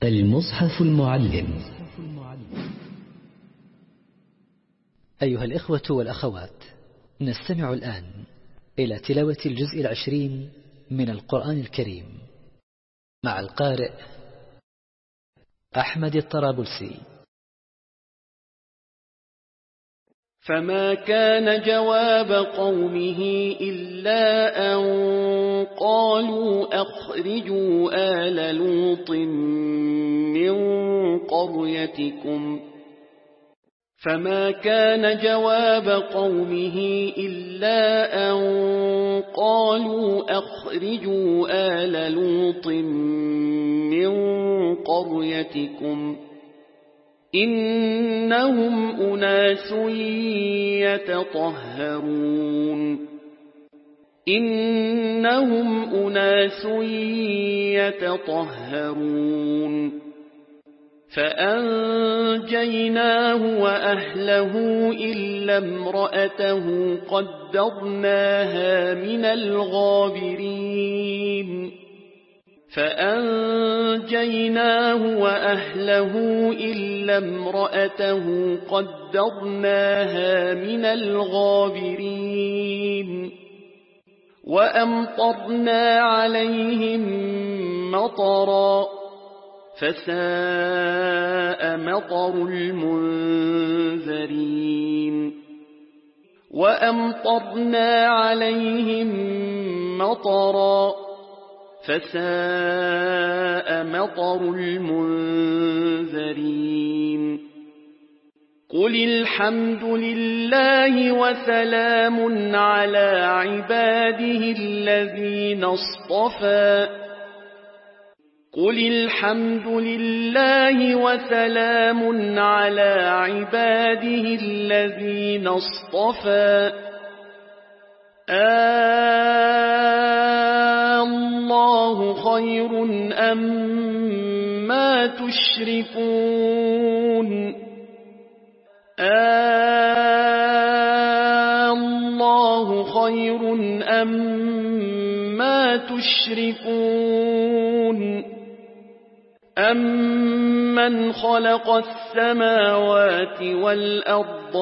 المصحف المعلم. أيها الإخوة والأخوات، نستمع الآن إلى تلاوة الجزء 20 من القرآن الكريم مع القارئ أحمد الطرابلسي. فما كان جواب قومه إلا أن قالوا أخرجوا آل لوط من قريتكم فما كان جواب قومه إلا أن قالوا أخرجوا آل لوط من قريتكم إنهم أناس يتطهرون إنهم أناس يتطهرون فأنجيناه وأهله إلا امرأته قدرناها من الغابرين فأنجيناه وأهله إلا امرأته قدرناها من الغابرين وأمطرنا عليهم مطرا فساء مطر المنذرين وأمطرنا عليهم مطرا فساء مطر المنذرين قل الحمد لله وسلام على عباده الذين اصطفى قل الحمد لله وسلام على عباده الذين اصطفى الله خير أما تشركون الله خير أما تشركون أمن خلق السماوات والأرض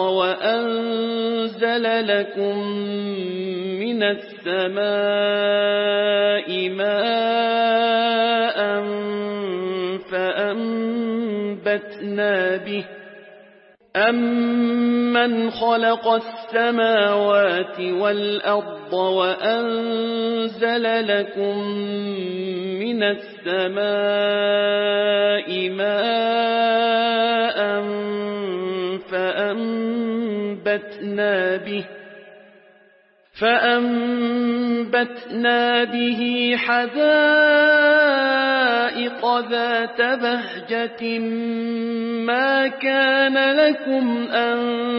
وأنزل لكم من السماء ماء فأنبتنا به أمن خلق السماوات والأرض وأنزل لكم من السماء ماء فأنبتنا به حدائق ذات بهجة ما كان لكم أن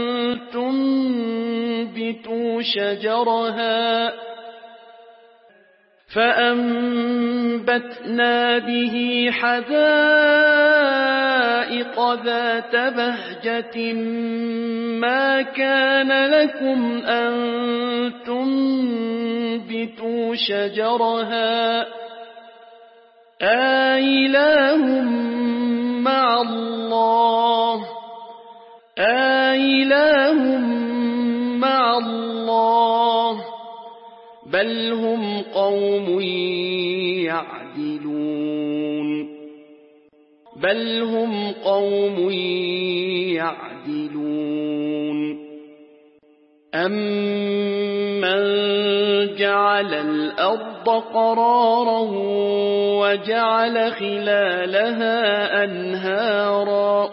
تنبتوا شجرها فأنبتنا به حدائق ذات بهجة ما كان لكم أن تنبتوا شجرها آإله مع الله آإله مع الله بل هم قوم يعدلون بل هم قوم يعدلون أمن جعل الأرض قرارا وجعل خلالها أنهارا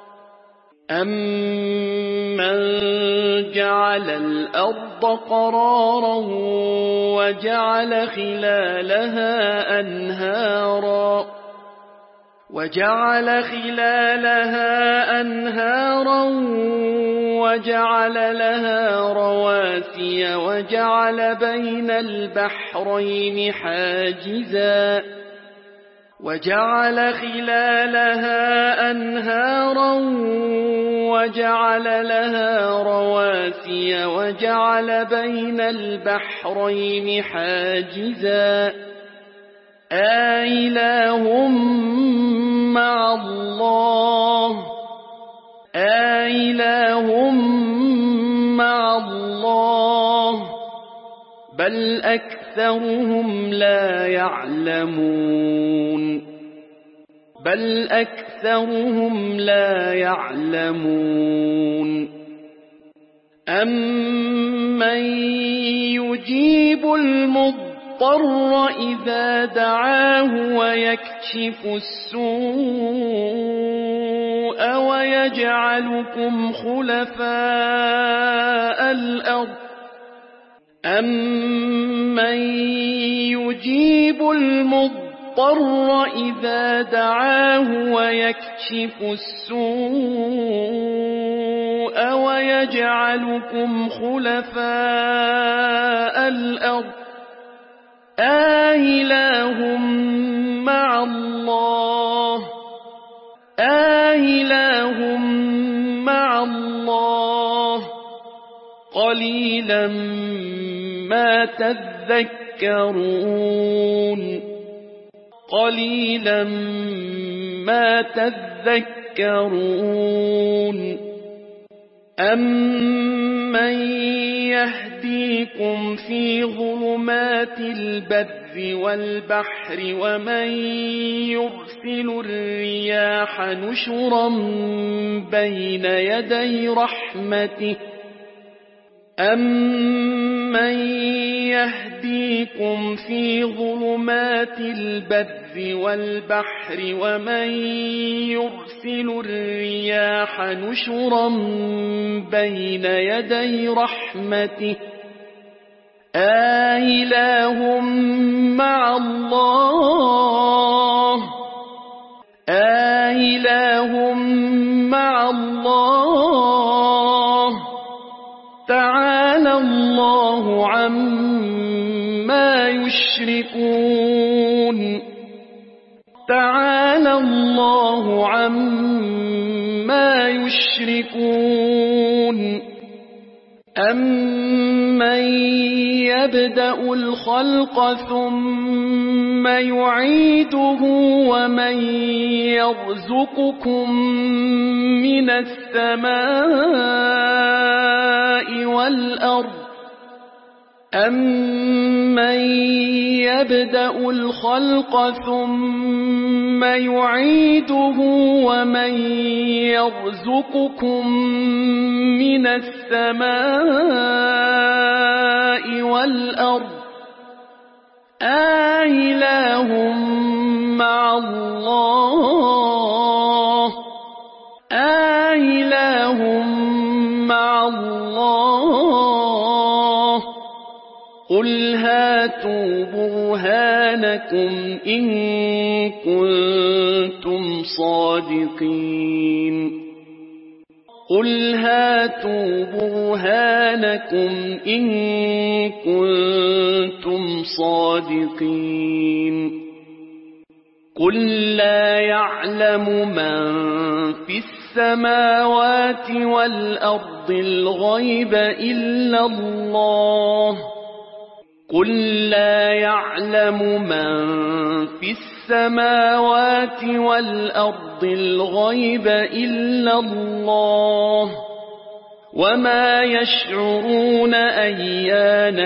أمن جعل الأرض قرارا وجعل خلالها أنهارا وجعل لها رواسي وجعل بين البحرين حاجزا وجعل خلالها أنهارا وجعل لها رواسي وجعل بين البحرين حاجزا أإله الله آله مع الله بل أكثرهم لا يعلمون أَمَّن يُجِيبُ المضطر إذا دعاه ويكشف السوء ويجعلكم خلفاء الأرض أَمَّن يُجِيبُ المضطر إذا دعاه ويكشف السوء ويجعلكم خلفاء الأرض آإله مع الله قليلا ما تذكرون أَمَّن يهديكم في ظلمات البر والبحر ومن يرسل الرياح نشرا بين يدي رحمته أَمَّن يهديكم في ظلمات البر والبحر ومن يرسل الرياح نشرا بين يدي رحمته آإله مع الله تعالى الله عما يشركون أَمَّن يبدأ الخلق ثم يعيده ومن يرزقكم من السماء والأرض أَمَّن يبدأ الخلق ثم يعيده ومن يرزقكم من السماء والأرض آإله مع الله قل هاتوا برهانكم إن كنتم صادقين قل لا يعلم من في السماوات والأرض الغيب إلا الله وما يشعرون أيان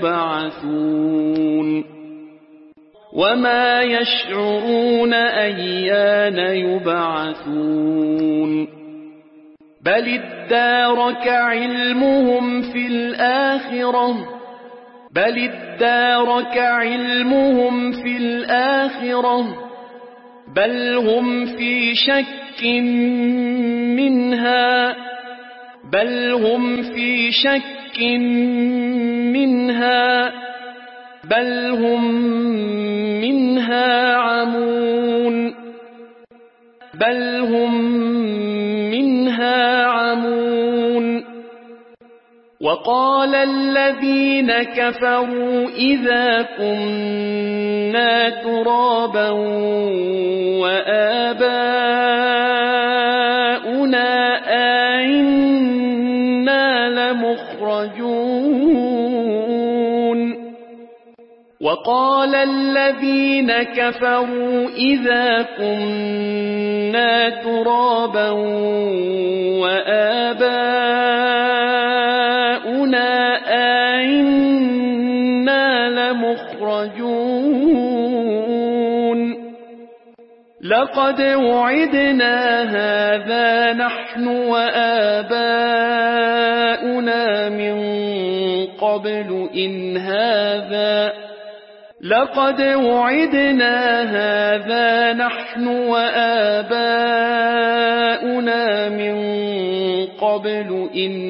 يبعثون بل ادارك علمهم في الآخرة بل هم في شك منها بل هم منها عمون وقال الذين كفروا إذا كنا ترابا وآباؤنا أئنا لمخرجون وقال الذين كفروا إذا كنا ترابا وآباؤنا أئنا لمخرجون لقد وعدنا هذا نحن وآباؤنا من قبل إن هذا لقد وعدنا هذا نحن وآباؤنا من قبل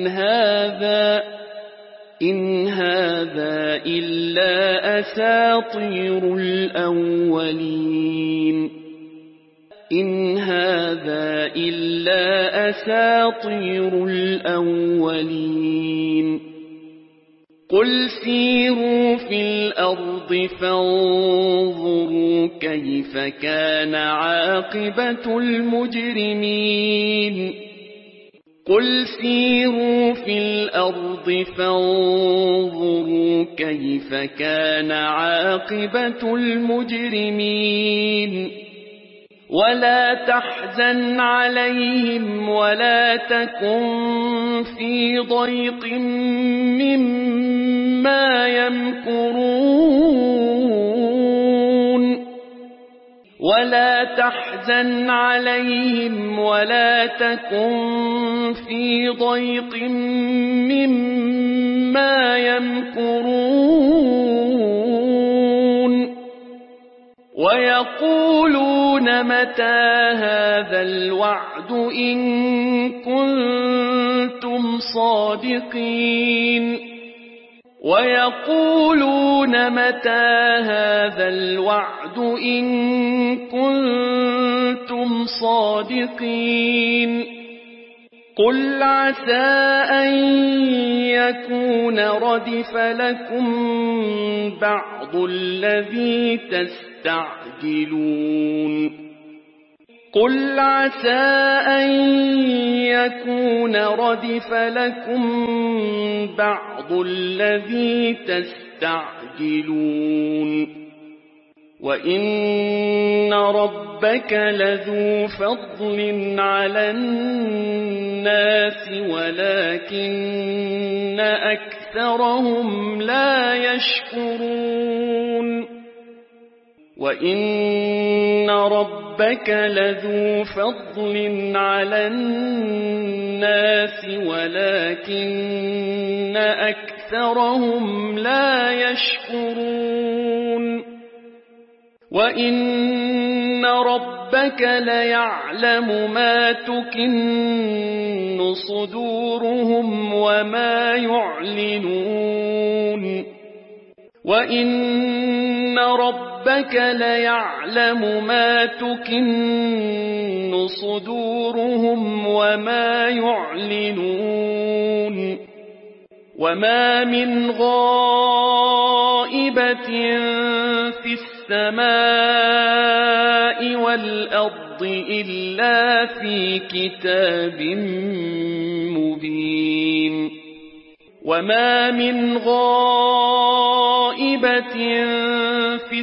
إن هذا إلا أساطير الأولين إن هذا إلا أساطير الأولين قل سيروا في الأرض فانظروا كيف كان عاقبة المجرمين قل سيروا في الأرض فانظروا كيف كان عاقبة المجرمين ولا تحزن عليهم ولا تكن في ضيق مما يمكرون ولا تحزن عليهم ولا تكن في ضيق مما يمكرون ويقولون متى هذا الوعد إن كنتم صادقين ويقولون متى هذا الوعد إن كنتم صادقين قل عسى أن يكون ردف لكم بعض الذي تستعجلون قل عسى أن يكون ردف لكم بعض الذي تستعجلون وإن ربك لذو فضل على الناس ولكن أكثرهم لا يشكرون وإن ربك لذو فضل على الناس ولكن أكثرهم لا يشكرون وإن ربك ليعلم ما تكن صدورهم وما يعلنون وإن ربك ليعلم ما تكن صدورهم وما يعلنون وما من غائبة في السماء والأرض إلا في كتاب مبين وما من غائبة في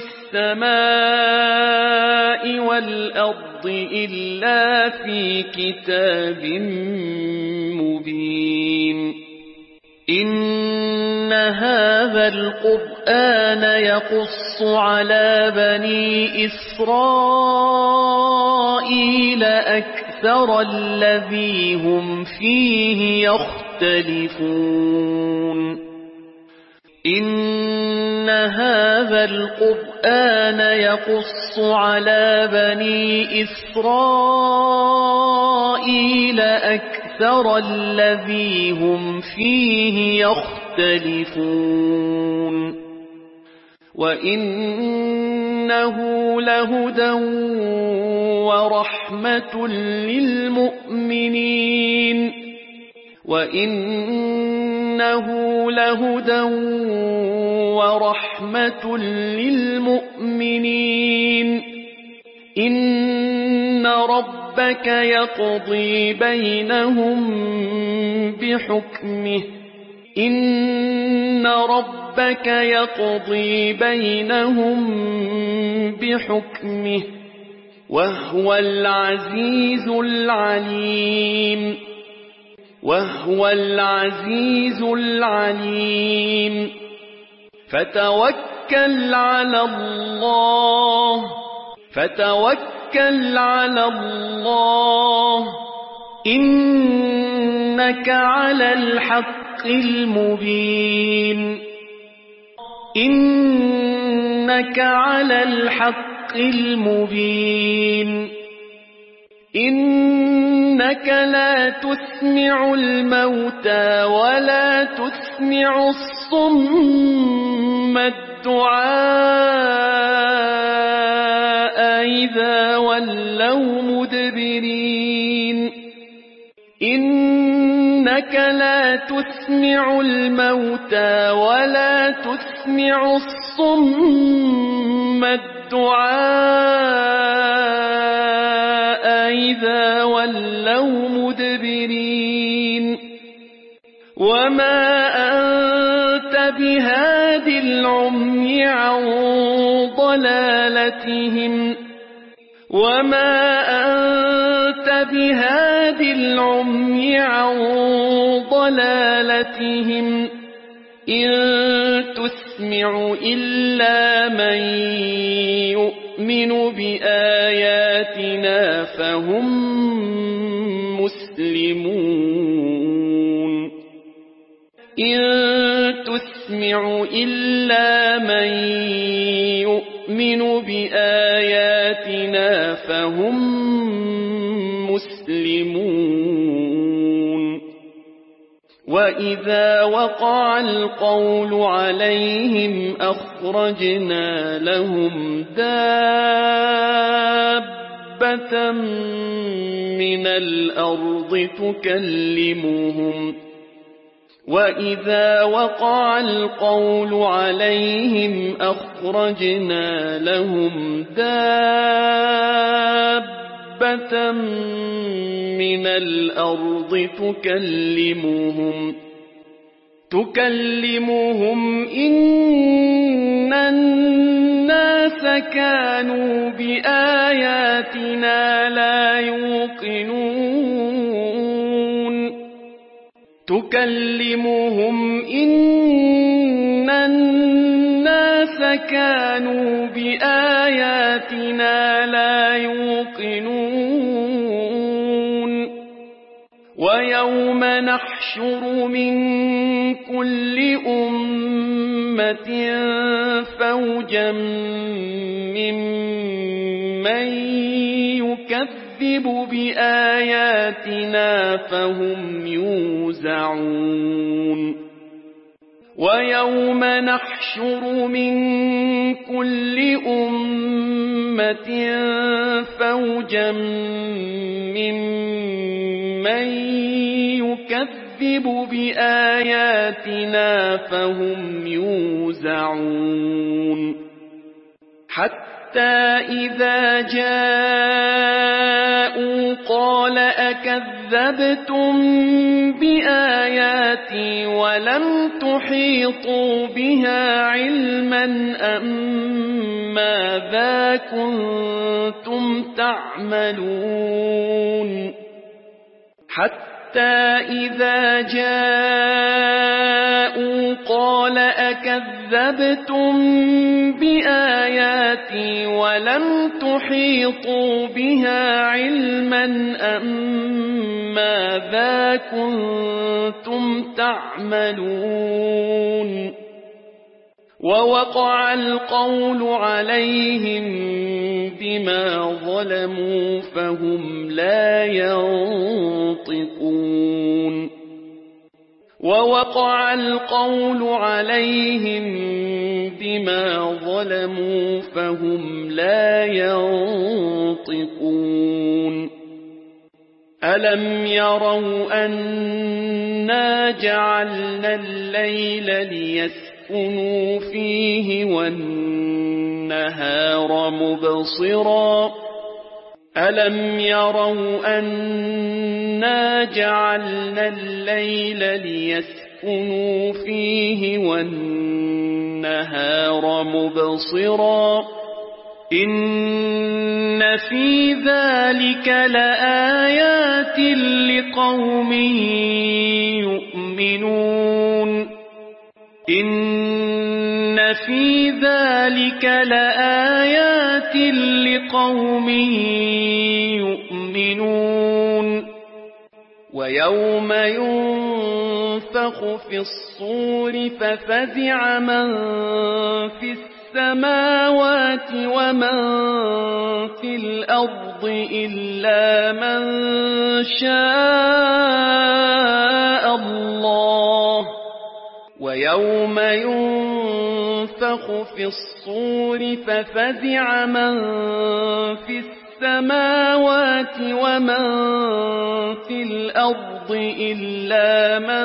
السماء والأرض إلا في كتاب مبين إن هذا القرآن يقص على بني إسرائيل أكثر الذي هم فيه يختلفون إن هذا القرآن يقص على بني إسرائيل أكثر الذي هم فيه يختلفون وإنه لهدى ورحمة للمؤمنين وإنه لهدى ورحمة للمؤمنين إن ربك يقضي بينهم بحكمه إن ربك يقضي بينهم بحكمه وهو العزيز العليم وهو العزيز العليم فتوكل على الله إنك على الحق المبين إنك لا تسمع الموتى ولا تسمع الصم الدعاء إذا ولوا مدبرين إنك لا تسمع الموتى ولا تسمع الصم الدعاء إذا ولوا مدبرين وما أنت بهاد العمي عن ضلالتهم إن تسمع إلا من يؤمن بآياتنا فهم مسلمون إن تسمع إلا من يؤمن بآياتنا فهم مسلمون وإذا وقع القول عليهم أخرجنا لهم دابة من الأرض تكلمهم وإذا وقع القول عليهم أخرجنا لهم دابة من الأرض تكلمهم إن الناس كانوا بآياتنا لا يوقنون تكلمهم إن الناس كانوا بآياتنا لا يوقنون ويوم نحشر من كل أمة فوجا ممن يكذب بآياتنا فهم يوزعون ويوم نحشر من كل أمة فوجا ممن يكذب بآياتنا فهم يوزعون حتى إذا جاءوا قال أكذبتم بآياتي ولم تحيطوا بها علما أم ماذا كنتم تعملون حتى إذا جاءوا قال أكذبتم بآياتي ولم تحيطوا بها علما أم ماذا كنتم تعملون ووقع القول عليهم بما ظلموا فهم لا ينطقون ووقع القول عليهم بما ظلموا فهم لا ينطقون ألم يروا أنا جعلنا الليل ليسكنوا فيه والنهار مبصرا ألم يروا أنا جعلنا الليل ليسكنوا لتسكنوا فيه والنهار مبصرا إن في ذلك لآيات لقوم يؤمنون إن في ذلك لآيات لقوم يؤمنون ويوم ينفخ في الصور ففزع من في السماوات ومن في الأرض إلا من شاء الله ويوم ينفخ في الصور ففزع من في السماوات ومن في الأرض إلا من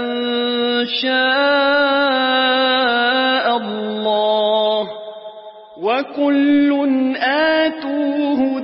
شاء الله وكل آتوه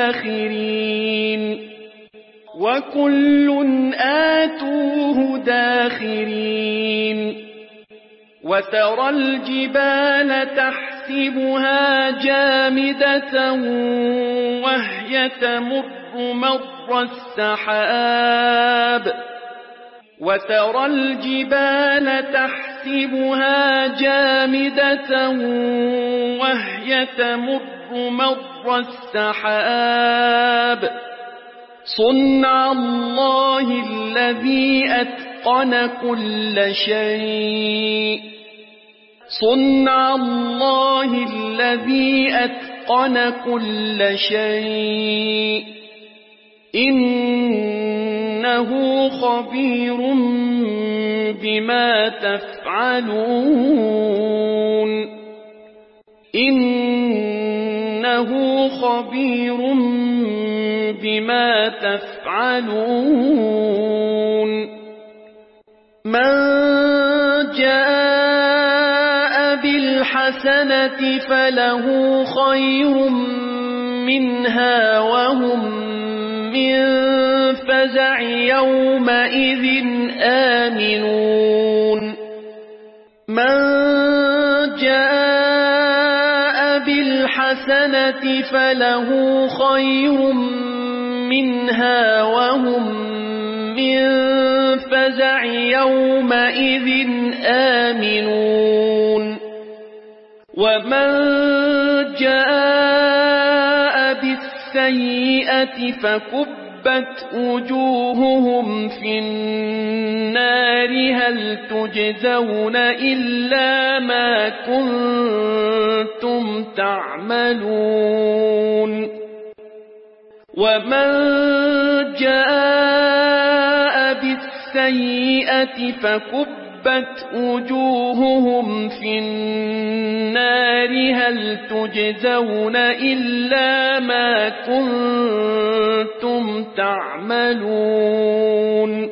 داخرين وترى الجبال تحسبها جامدة وهي تمر مر السحاب وترى الجبال تحسبها جامدة وهي تمر مر السحاب صنع الله الذي أتقن كل شيء إنه خبير بما تفعلون من جاء بالحسنة فله خير منها وهم من فزع يومئذ آمنون من جاء بالحسنة فله خير منها وهم من فزع يومئذ آمنون ومن جاء بالسيئة فكبت وجوههم في النار هل تجزون إلا ما كنتم تعملون ومن جاء بالسيئة فكبت وجوههم في النار هل تجزون إلا ما كنتم تعملون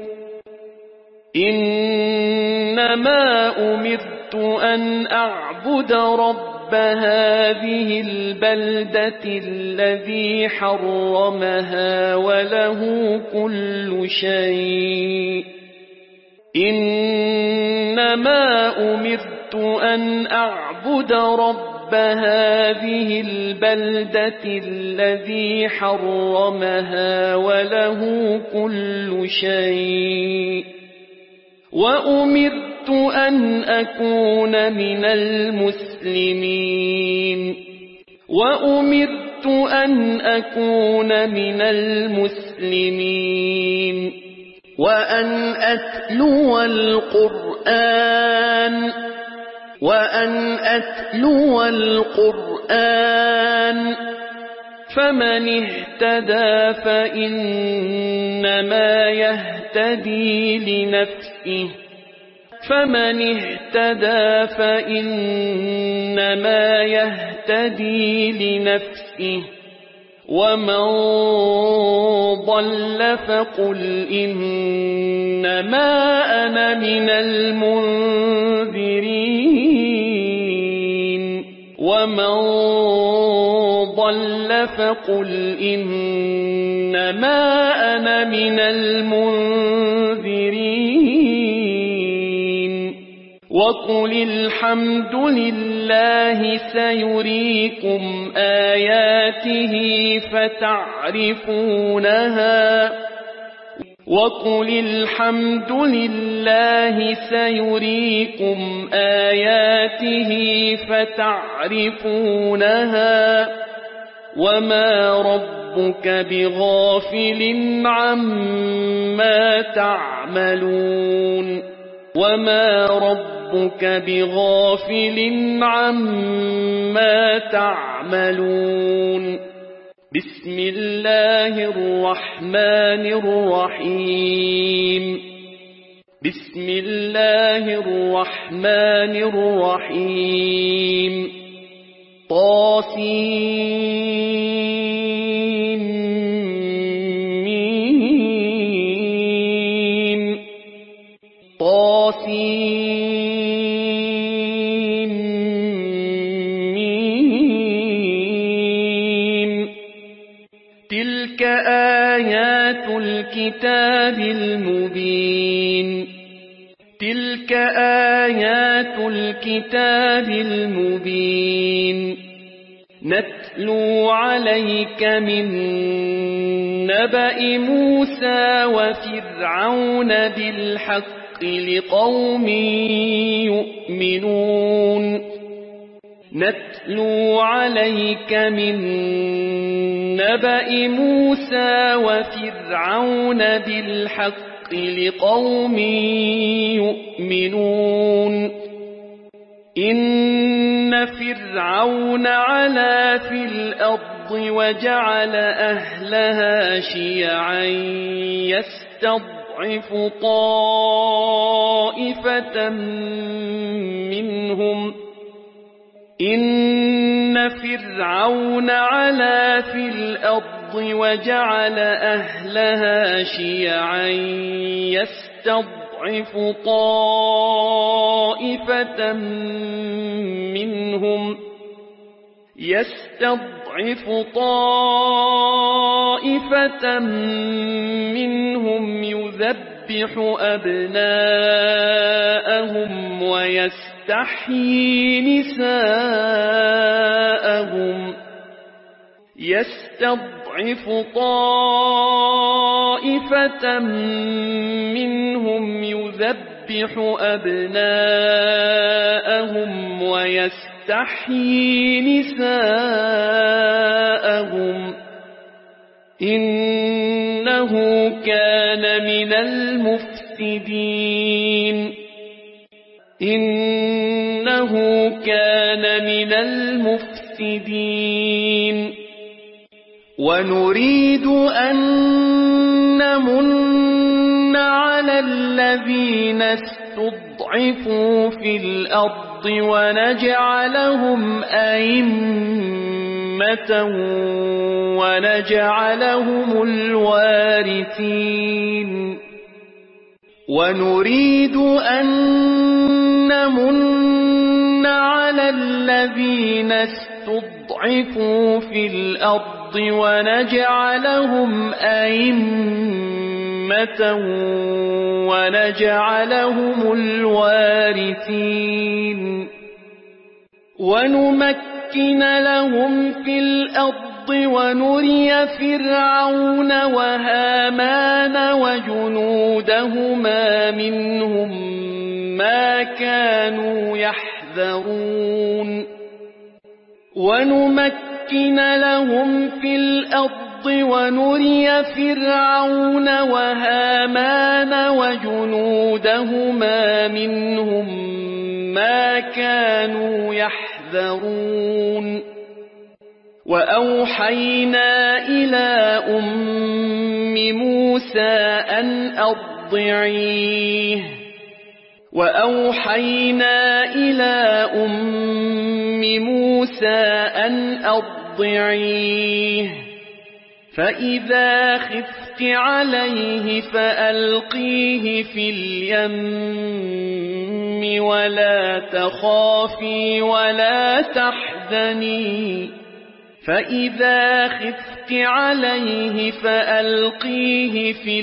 إنما أمرت أن أعبد رب هذه البلدة الذي حرمها وله كل شيء إنما أمرت أن أعبد رب هذه البلدة الذي حرمها وله كل شيء وأمرت أن أكون من المسلمين وأن أتلو القرآن فمن اهتدى فإنما يهتدي لنفسه ومن ضل فقل إنما أنا من المنذرين وقل الحمد لله سيريكم آياته فتعرفونها وقل الحمد لله سيريكم آياته فتعرفونها وما ربك بغافل عما تعملون وما ربك بغافل عما تعملون بسم الله الرحمن الرحيم بسم الله الرحمن الرحيم طاسيم طاسيم تلك آيات الكتاب المبين تلك آيات الكتاب المبين نتلو عليك من نبأ موسى وفرعون بالحق لقوم يؤمنون نتلو عليك من نبأ موسى وفرعون بالحق لقوم يؤمنون إن فرعون علا في الأرض وجعل أهلها شيعا يستضعف طائفة منهم إن فرعون علا في الأرض وجعل أهلها شيعا يستضعف طائفة منهم يذبح أبناءهم ويستحيي نساءهم يستضعف طائفة منهم يذبح أبناءهم ويستحيي نساءهم إنه كان من المفسدين إنه كان من المفسدين ونريد أن نمن على الذين استضعفوا في الأرض ونجعلهم أئمة ونجعلهم الوارثين ونريد أن نمن على الذين استضعفوا في الأرض ونجعلهم أئمة ونجعلهم الوارثين ونمكن لهم في الأرض ونري فرعون وهامان وجنودهما منهم ما كانوا يحذرون ونمكن لهم في الأرض ونري فرعون وهامان وجنودهما منهم ما كانوا يحذرون وأوحينا إلى أم موسى أن أرضعيه وأوحينا إلى أم موسى أن أرضعيه فإذا خفت عليه فألقيه في اليم ولا تخافي ولا تحزني فإذا خفت عليه فألقيه في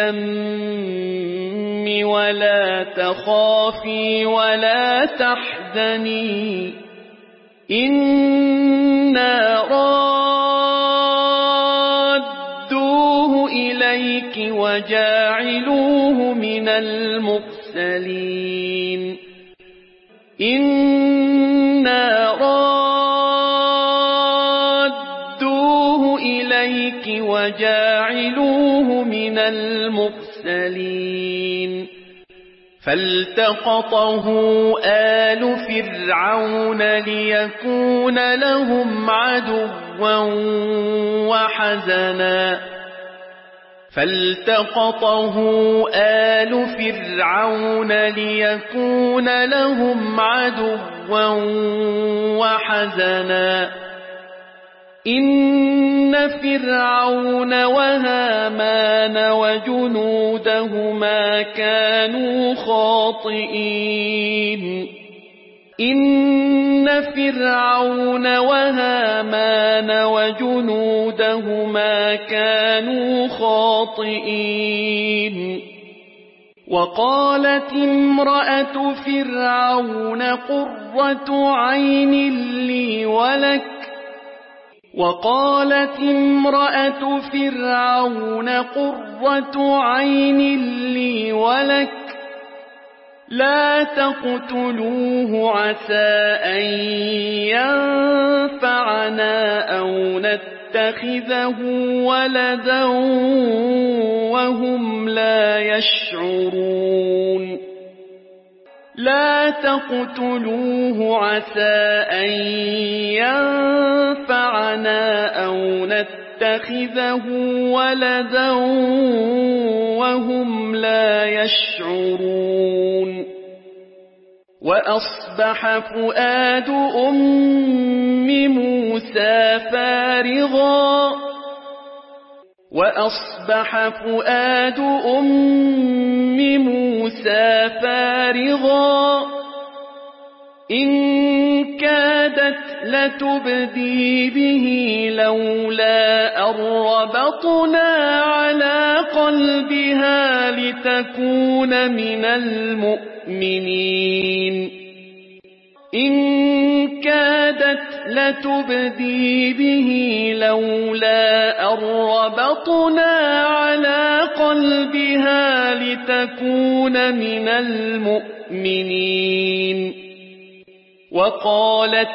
اليم ولا تخافي ولا تحزني إنا رادوه إليك وجاعلوه من المرسلين إنا رادوه إليك وجاعلوه من المرسلين فالتقطه آل فرعون ليكون لهم عدوا وحزنا فالتقطه آل فرعون ليكون لهم عدوا وحزنا إن فرعون وهامان وجنودهما كانوا خاطئين إن فرعون وهامان وجنودهما كانوا خاطئين وقالت امرأة فرعون قرة عين لي ولك وقالت امرأة فرعون قرة عين لي ولك لا تقتلوه عسى أن ينفعنا أو نتخذه ولدا وهم لا يشعرون لا تقتلوه عسى أن ينفعنا أو نتخذه ولدا وهم لا يشعرون وأصبح فؤاد أم موسى فارغا وأصبح فؤاد أم موسى فارغا إن كادت لتبدي به لولا أن ربطنا على قلبها لتكون من المؤمنين إن كادت لتبدي به لولا أن ربطنا على قلبها لتكون من المؤمنين وقالت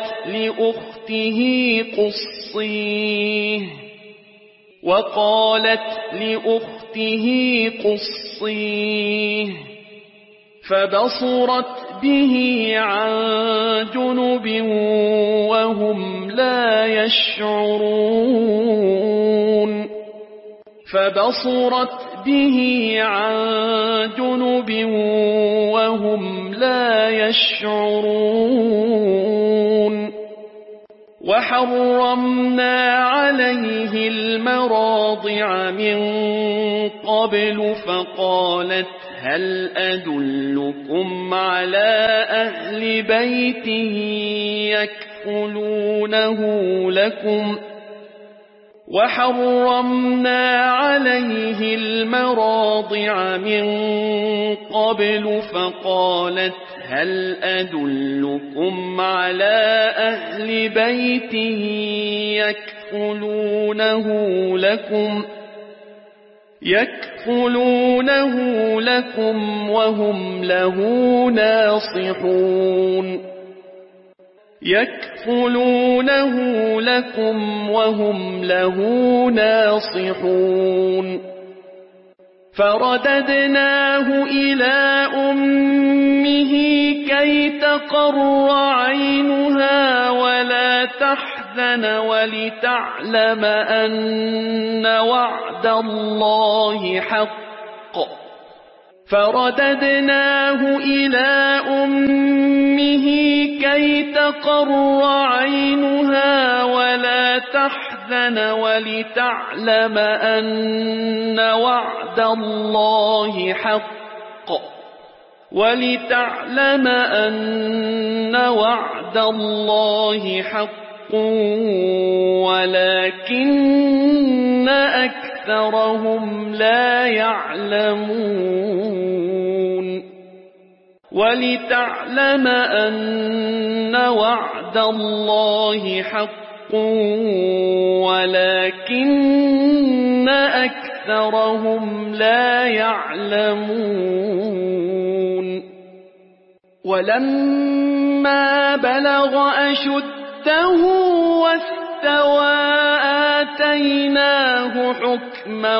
لأخته قصيه فبصرت به عن جنب وهم لا يشعرون فبصرت به عن جنب وهم لا يشعرون وحرمنا عليه المراضع من قبل فقالت هل أدلكم على أهل بيت يكفلونه لكم وحرمنا عليه المراضع من قبل فقالت هل أدلكم على أهل بيت يكفلونه لكم وهم له ناصحون يكفلونه لكم وهم له ناصحون فرددناه إلى أمه كي تقر عينها ولا تحزن ولتعلم أن وعد الله حق فرددناه إلى أمه كي تقر عينها ولا تحزن ولتعلم أن وعد الله حق ولتعلم أن وعد الله حق ولكن أكثرهم لا يعلمون ولتعلم أن وعد الله حق ولكن أكثرهم لا يعلمون ولما بلغ أشده واستوى آتيناه حكما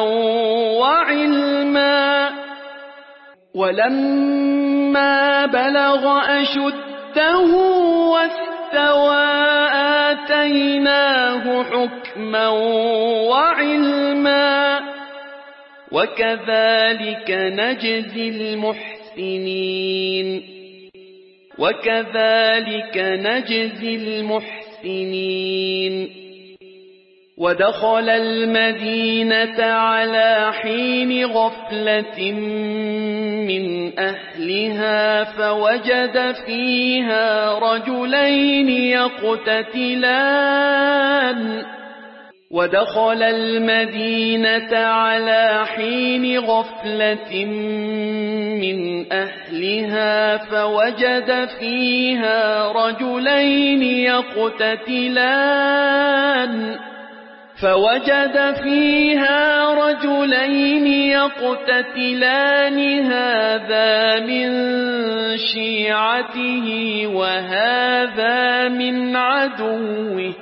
وعلما ولما بلغ أشده واستوى آتيناه حكما وعلما وكذلك نجزي المحسنين ودخل المدينة على حين غفلة من أهلها فوجد فيها رجلين يقتتلان هذا من شيعته وهذا من عدوه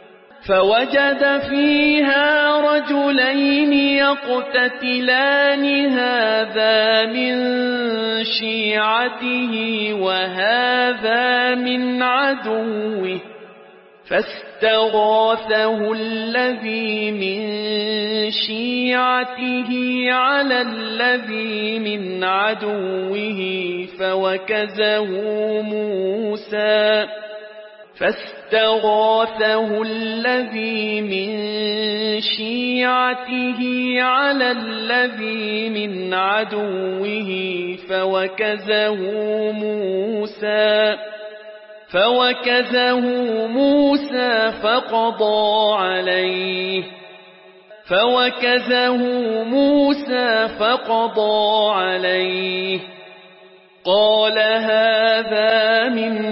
فاستغاثه الذي من شيعته على الذي من عدوه فوكزه موسى فقضى عليه قال هذا من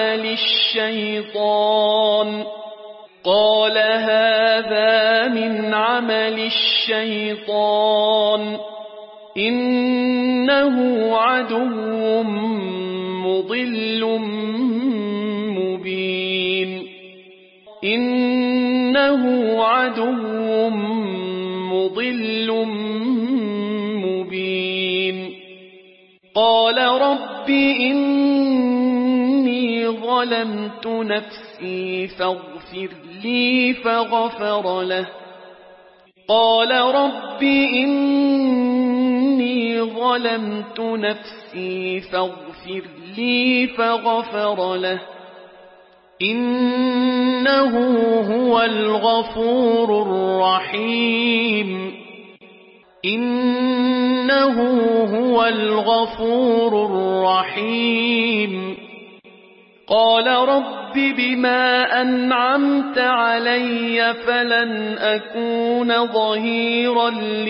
عمل الشيطان إنه عدو مضل مبين قال رب إني ظلمت نفسي فاغفر لي فغفر له إنه هو الغفور الرحيم قال رب بما أنعمت علي فلن أكون ظهيرا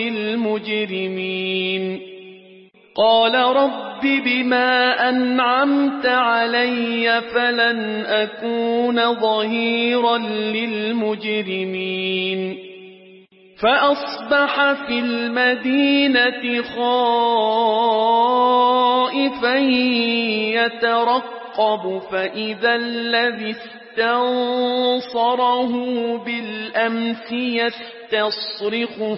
للمجرمين فأصبح في المدينة خائفا يترقب فإذا الذي استنصره بالأمس يستصرخه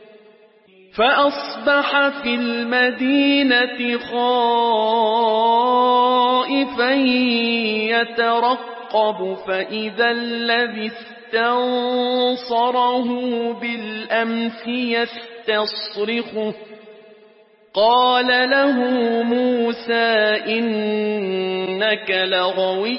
قال له موسى إنك لغوي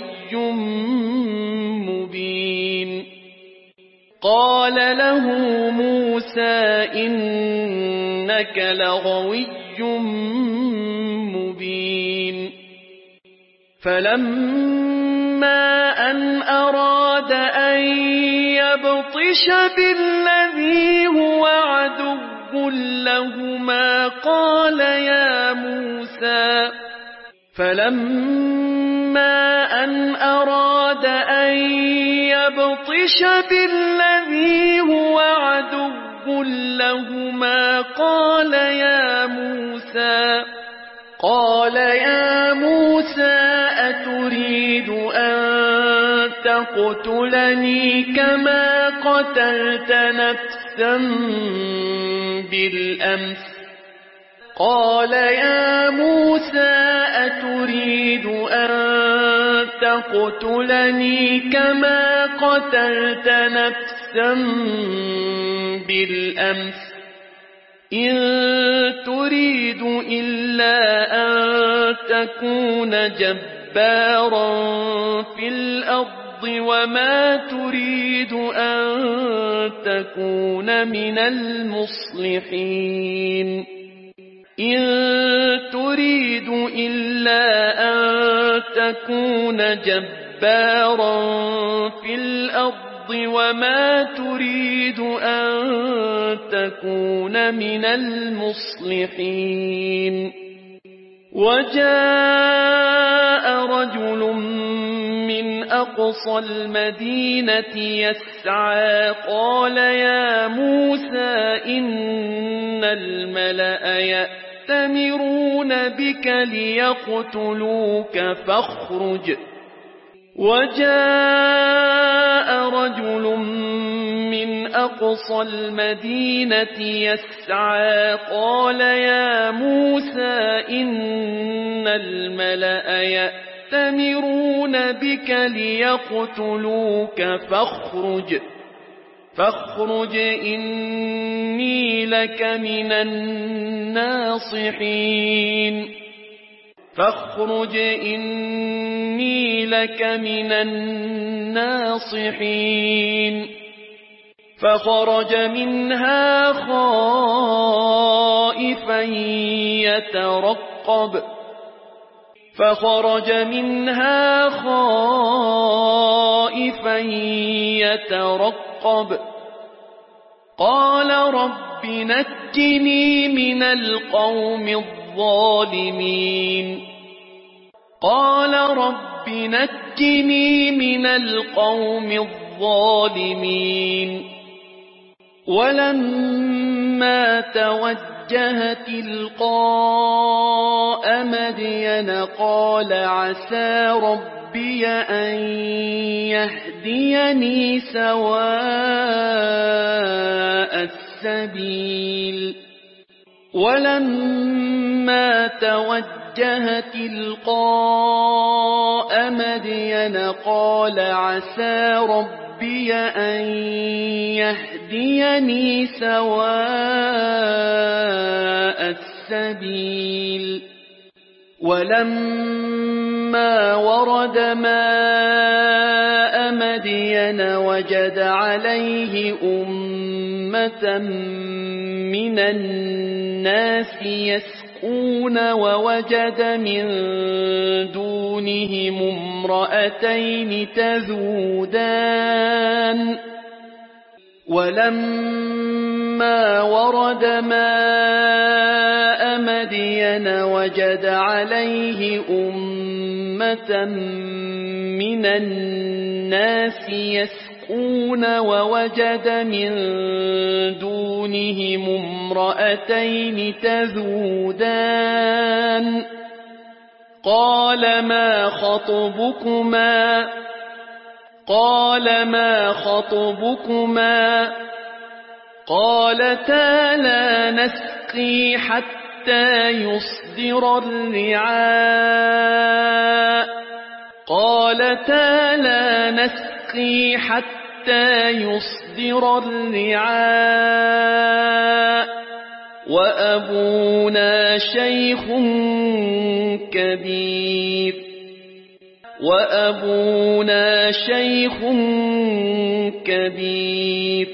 مبين فلما أن أراد أن يبطش بالذي هو عدو لهما قال يا موسى أتريد أن تقتلني كما قتلت نفسا بالأمس إن تريد إلا أن تكون جبارا في الأرض وما تريد أن تكون من المصلحين وجاء رجل من أقصى المدينة يسعى قال يا موسى إن الملأ يأتمرون بك ليقتلوك فاخرج إني لك من الناصحين فخرج منها خائفا يترقب قال رب نجني من القوم الظالمين ولما توجه تلقاء مدين قال عسى ربي أن يهديني سواء السبيل ولما ورد ماء مدين وجد عليه أمة من الناس يسقون ووجد من دونهم امرأتين تذودان ولما ورد ماء مدين وجد عليه أمة من الناس يسقون ووجد من دونهم امرأتين تذودان قال ما خطبكما قالتا لا نسقي حتى يصدر الرعاء وأبونا شيخ كبير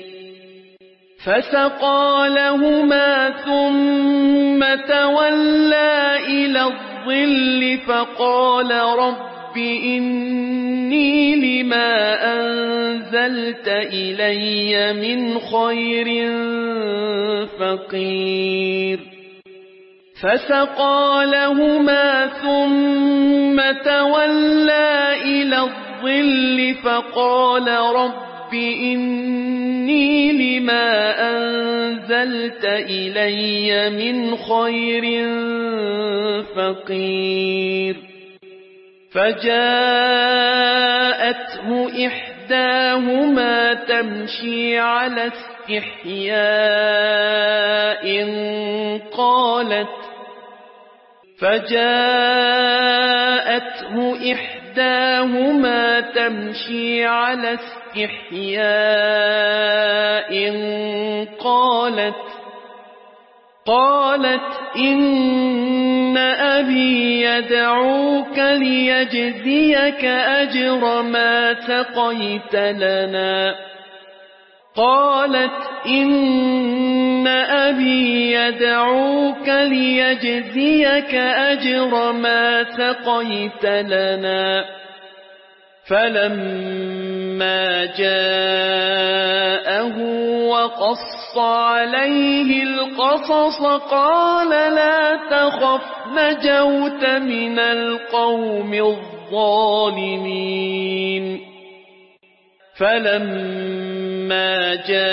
فسقى لهما ثم تولى إلى الظل فقال رب إني لما أنزلت إلي من خير فقير فسقى لهما ثم تولى إلى الظل فقال رب إني لما أنزلت إلي من خير فقير فجاءته إحداهما تمشي على استحياء قالت إن أبي يدعوك ليجزيك أجر ما سقيت لنا فلما جاءه وقص عليه القصص قال لا تخف نجوت من القوم الظالمين فلما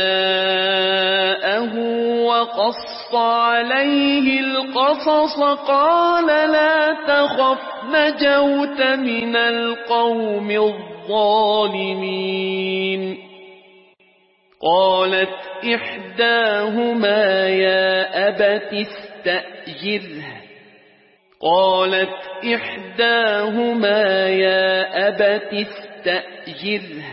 جاءه وقص عليه القصص قال لا تخف نجوت من القوم الظالمين قالت إحداهما يا أبت استأجره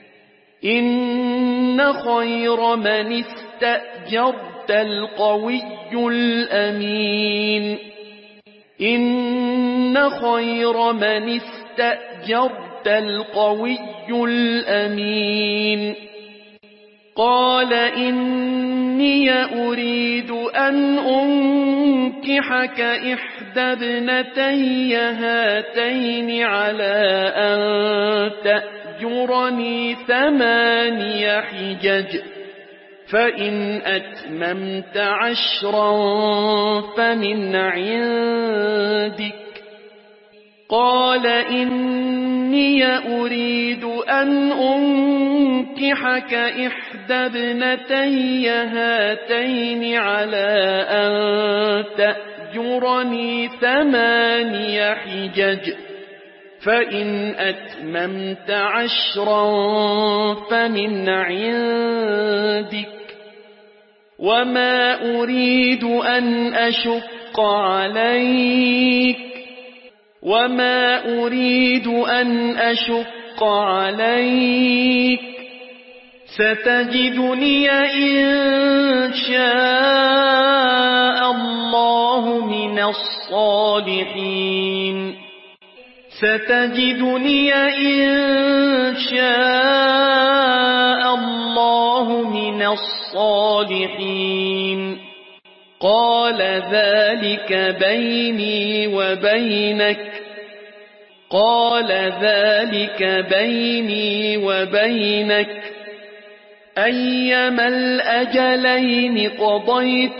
إن خير من استأجرت القوي الأمين قال إني أريد أن أنكحك إحدى ابنتي هاتين على أن تأجرني 8 حجج فإن أتممت 10 فمن عندك قال إني أريد أن أنكحك إحدى ابنتي هاتين على أن تأجرني 8 حجج فإن أتممت 10 فمن عندك وما أريد أن أشق عليك ستجدني إن شاء الله من الصالحين قال ذلك بيني وبينك أيما الأجلين قضيت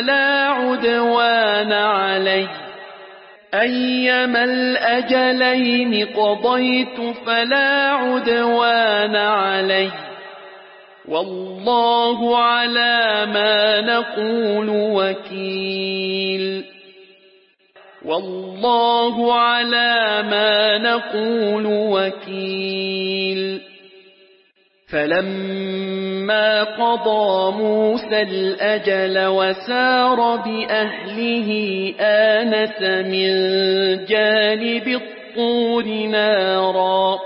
فلا عدوان علي والله على ما نقول وكيل فلما قضى موسى الأجل وسار بأهله آنس من جانب الطور نارا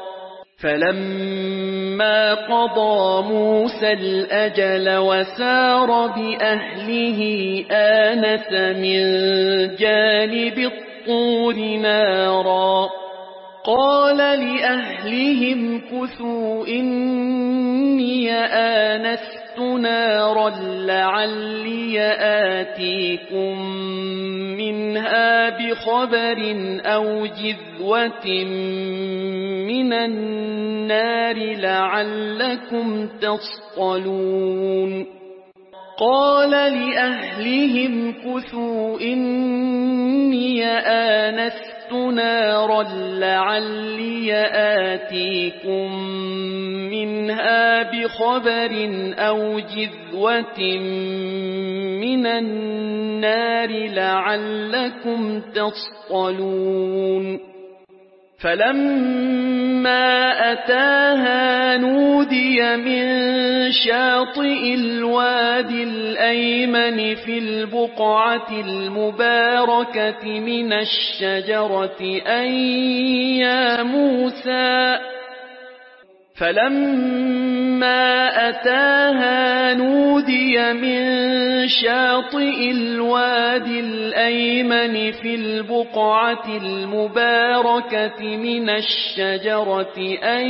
قال لأهلهم كثوا إني آنست نارا لعلي آتيكم منها بخبر أو جذوة من النار لعلكم تصطلون قال لأهلهم كثوا إني آنست نارا لعلي آتيكم منها بخبر أو جذوة من النار لعلكم تصطلون فلما أتاها نودي من شاطئ الوادي الأيمن في البقعة المباركة من الشجرة أن يا موسى فلما أتاها نودي من شاطئ الوادي الأيمن في البقعة المباركة من الشجرة أن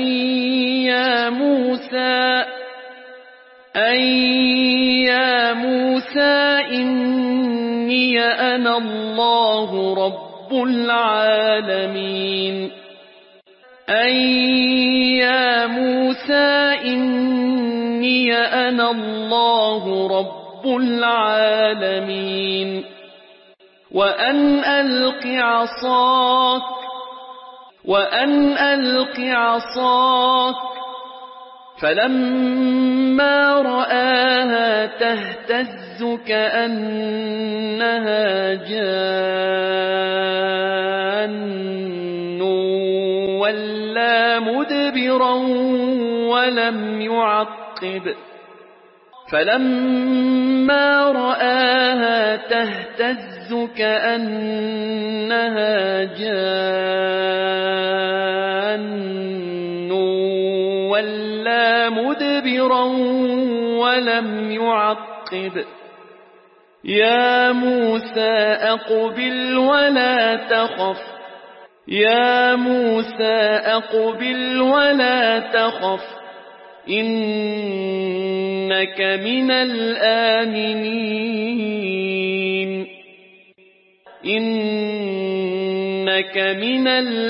يا موسى إني أنا الله رب العالمين أن يا موسى إني أنا الله رب العالمين وأن ألق عصاك فلما رآها تهتز كأنها جان ولا مدبرا ولم يعقب فلما رآها تهتز كأنها جان ولا مدبرا ولم يعقب يا موسى أقبل ولا تخف يا موسى أقبل ولا تخف إنك من الآمنين إنك من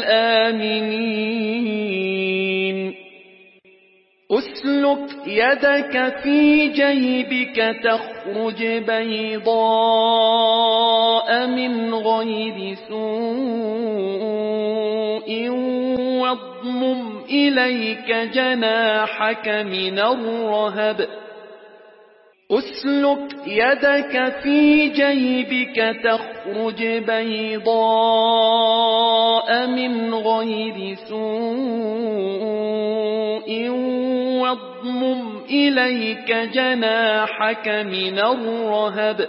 الآمنين أسلك يدك في جيبك تخرج بيضاء من غير سوء واضمم إليك جناحك من الرهب أسلك يدك في جيبك تخرج بيضاء من غير سوء واضمم إليك جناحك من الرهب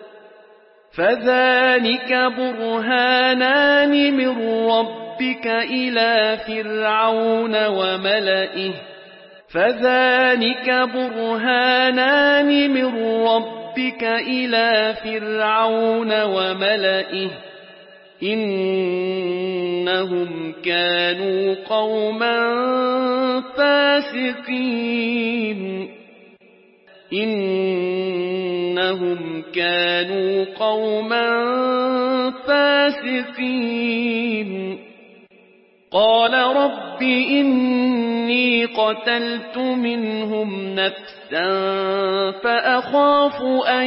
فذلك برهانان من ربك إلى فرعون وملئه فذلك برهانان من ربك إلى فرعون وملئه إنهم كانوا قوما فاسقين إنهم كانوا قوما فاسقين قال رب إني قتلت منهم نفسا فأخاف أن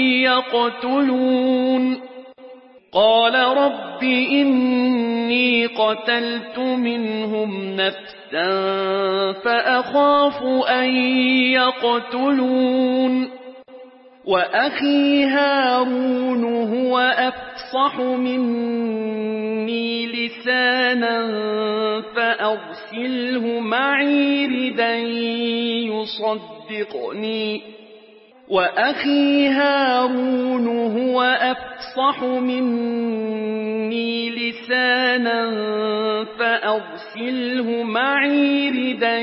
يقتلون قال رب إني قتلت منهم نفسا فأخاف أن يقتلون وأخي هارون هو أفصح مني لسانا فأرسله معي ردا يصدقني وأخي هارون هو أفصح مني لسانا فأرسله معي ردا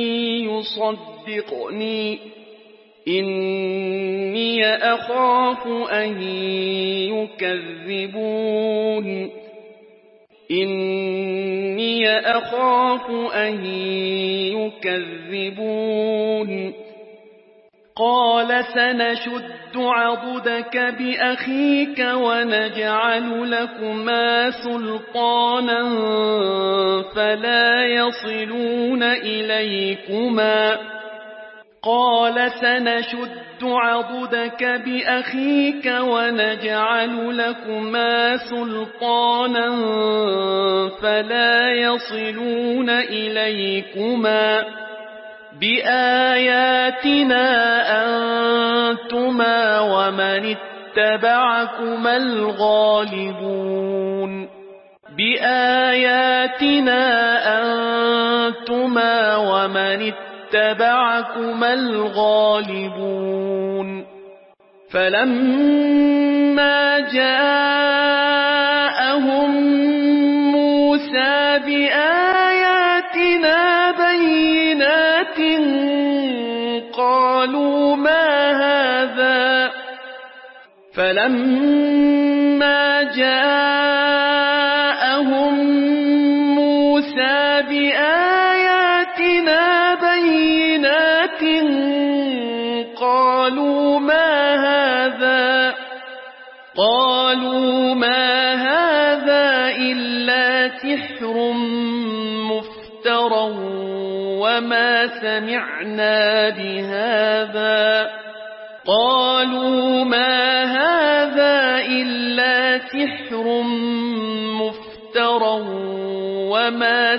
يصدقني إني أخاف أن يكذبون إني أخاف أن يكذبون قال سنشد عضدك بأخيك ونجعل لكما سلطانا فلا يصلون إليكما قال سنشد عضدك بأخيك ونجعل لكما سلطانا فلا يصلون إليكما بآياتنا أنتما ومن اتبعكما الغالبون بآياتنا أنتما ومن اتبعكما الغالبون فلما جاءهم موسى بآياتنا بينات قالوا ما هذا فلما جاءهم موسى بآياتنا بينات قالوا ما هذا إلا سحر مفترى وما سمعنا بهذا قالوا ما هذا إلا سحر مفترى وما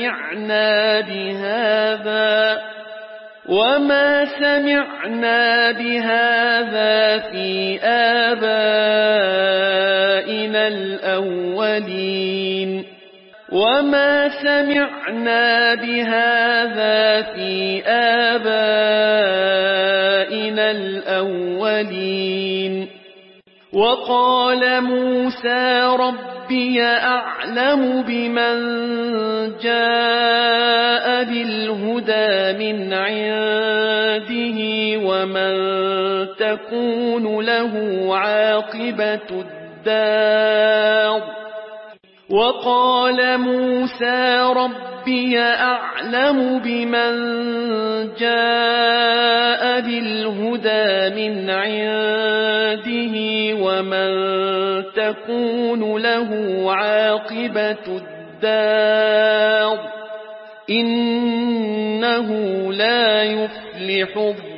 سمعنا بهذا في آبائنا الأولين وقال موسى ربي أعلم بمن جاء بالهدى من عنده ومن تكون له عاقبة الدار وقال موسى ربي أعلم بمن جاء بالهدى من عنده ومن تكون له عاقبة الدار إنه لا يفلح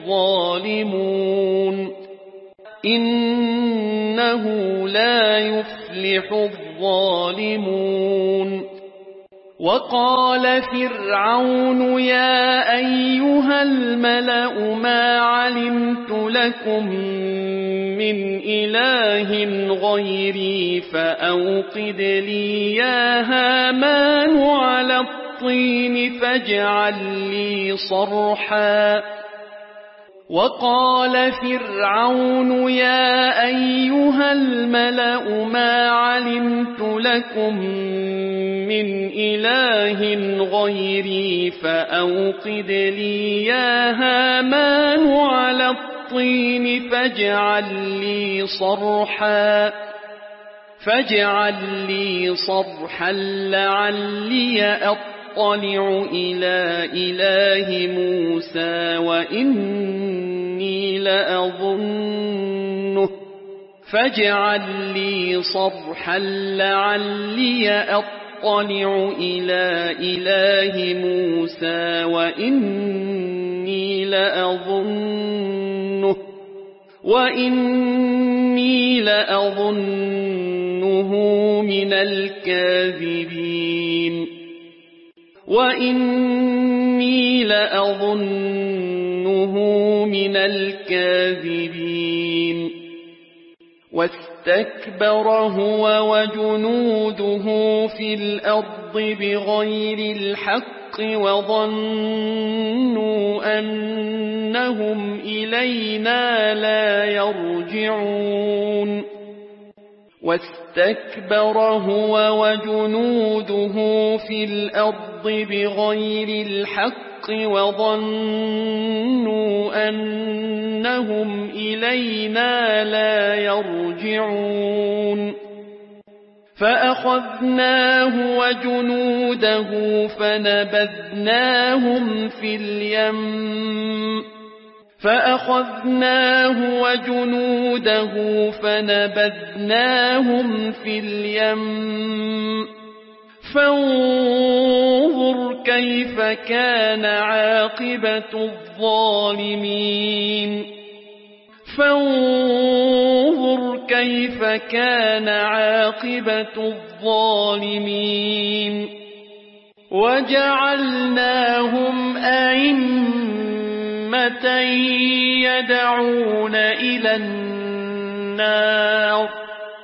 الظالمون وقال فرعون يا أيها الملأ ما علمت لكم من إله غيري فأوقد لي يا هامان على الطين فاجعل لي صرحا وقال فرعون يا أيها الملأ ما علمت لكم من إله غيري فأوقد لي يا هامان على الطين فاجعل لي صرحا لعلي أطلع إلى إله موسى وإني لأظنه من الكاذبين واستكبر هو وجنوده في الأرض بغير الحق وظنوا أنهم إلينا لا يرجعون واستكبر هو وجنوده في الأرض بغير الحق وظنوا أنهم إلينا لا يرجعون فأخذناه وجنوده فنبذناهم في اليم فأخذناه وجنوده فنبذناهم في اليم فانظر كيف كان عاقبة الظالمين فانظر كيف كان عاقبة الظالمين وجعلناهم أئمة يدعون إلى النار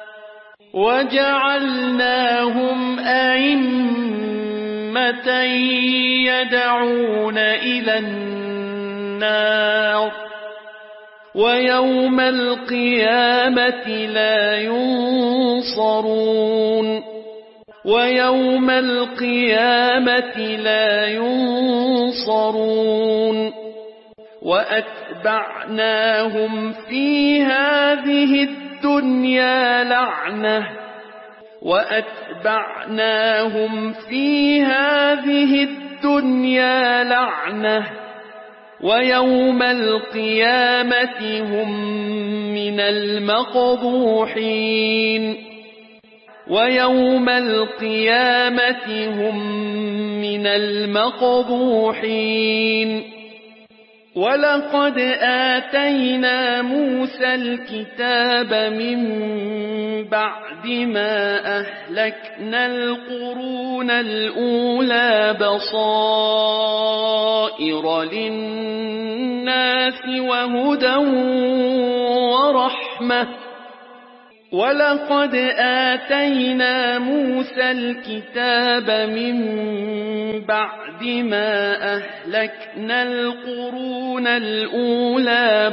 وجعلناهم أئمة يدعون إلى النار ويوم القيامة لا ينصرون ويوم القيامة لا ينصرون وأتبعناهم في هذه الدنيا لعنة وأتبعناهم في هذه الدنيا لعنة ويوم القيامة هم من المقبوحين ويوم القيامة هم من المقبوحين ولقد آتينا موسى الكتاب من بعد ما أهلكنا القرون الأولى بصائر للناس وهدى ورحمة ولقد آتينا موسى الكتاب من بعد ما أهلكنا القرون الأولى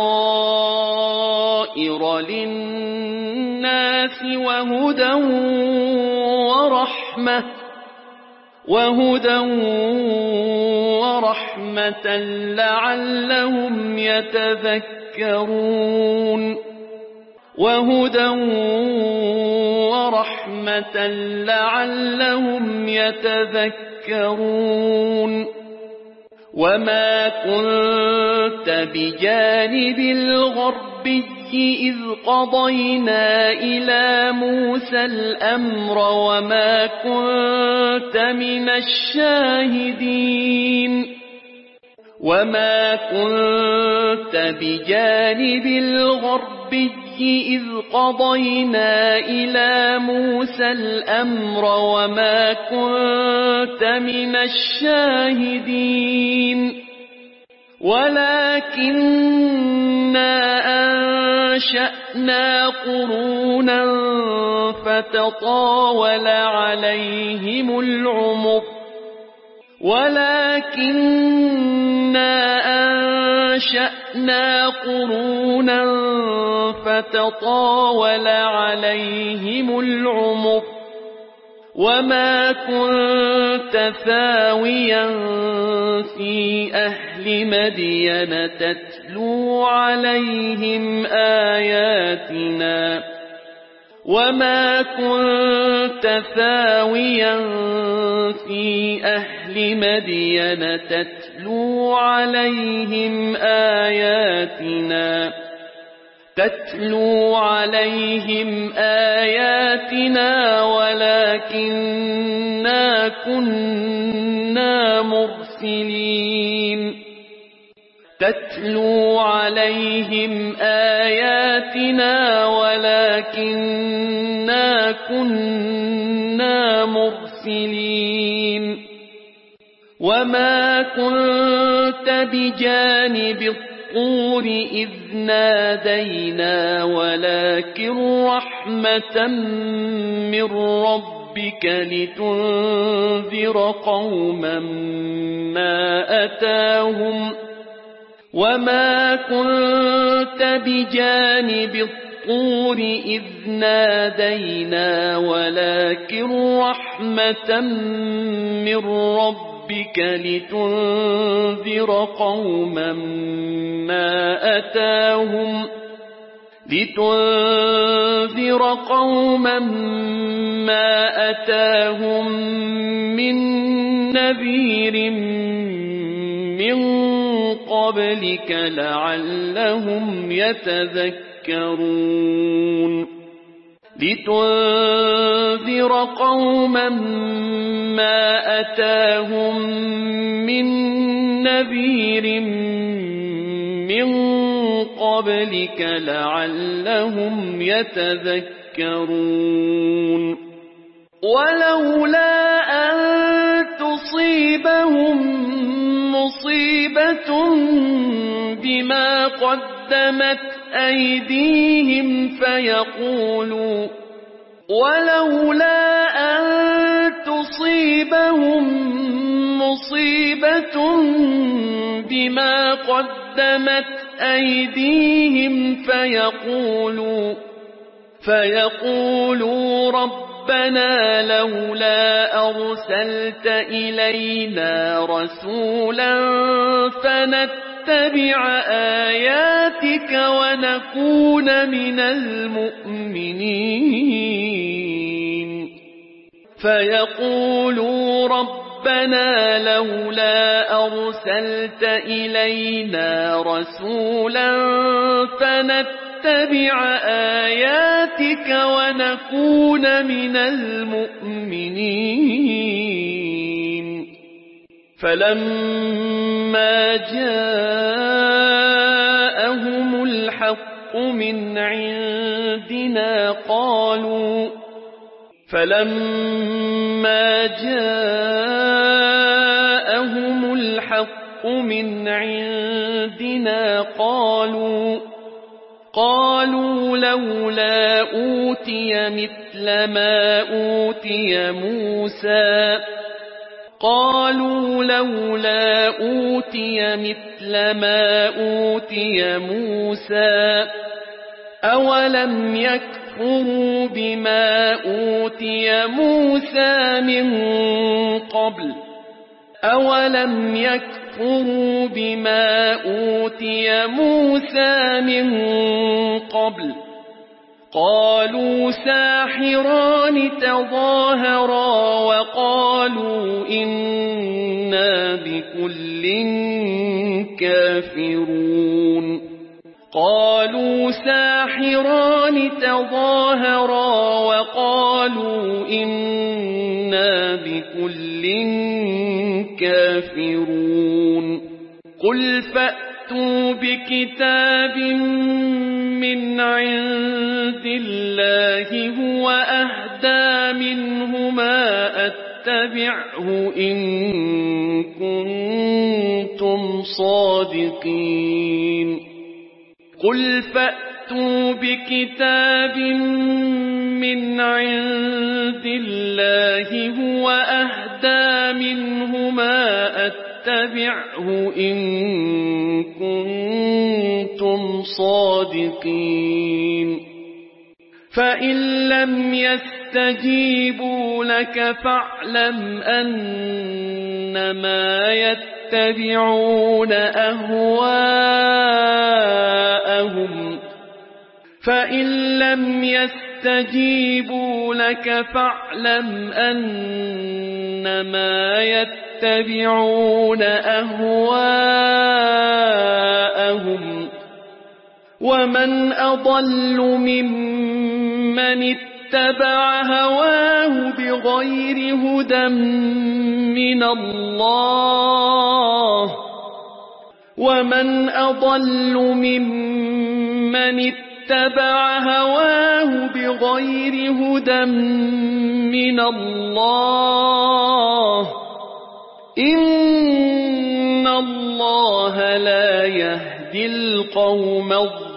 بصائر للناس وهدى ورحمة لعلهم يتذكرون وهدى ورحمة لعلهم يتذكرون وما كنت بجانب الغربي إذ قضينا إلى موسى الأمر وما كنت من الشاهدين وما كنت بجانب الغربي إذ قضينا إلى موسى الأمر وما كنت من الشاهدين ولكننا أنشأنا قرونا فتطاول عليهم العمر أنشأنا قرونا فتطاول عليهم العمر وما كنت ثاويا في أهل مدين تتلو عليهم آياتنا وما كنت ثاويا في أهل مدين تتلو عليهم آياتنا ولكننا كنا مرسلين تتلو عليهم آياتنا ولكننا كنا مرسلين وما كنت بجانب الطور إذ نادينا ولكن رحمة من ربك لتنذر قوما ما أتاهم وما كنت بجانب الطور إذ نادينا ولكن رحمة من ربك لتنذر قوما ما أتاهم من نذير من قبلك لعلهم يتذكرون لتنذر قوما ما أتاهم من نذير من قبلك لعلهم يتذكرون ولولا أن تصيبهم مصيبة بما قدمت أيديهم فيقولوا ربنا لولا أرسلت إلينا رسولا فنتبع آياتك ونكون من المؤمنين فلما جاءهم الحق من عندنا قالوا لولا أوتي مثل ما أوتي موسى أولم يكفروا بما أوتي موسى من قبل قالوا ساحران تظاهرا وقالوا إنا بكل كافرون قل فأتوا بكتاب من عند الله هو أهدى منهما أتبعه إن كنتم صادقين فإن لم يستجيبوا لك فاعلم أنما يتبعون أهواءهم ومن أضل ممن اتبع هواه بغير هدى من الله إن الله لا يهدي القوم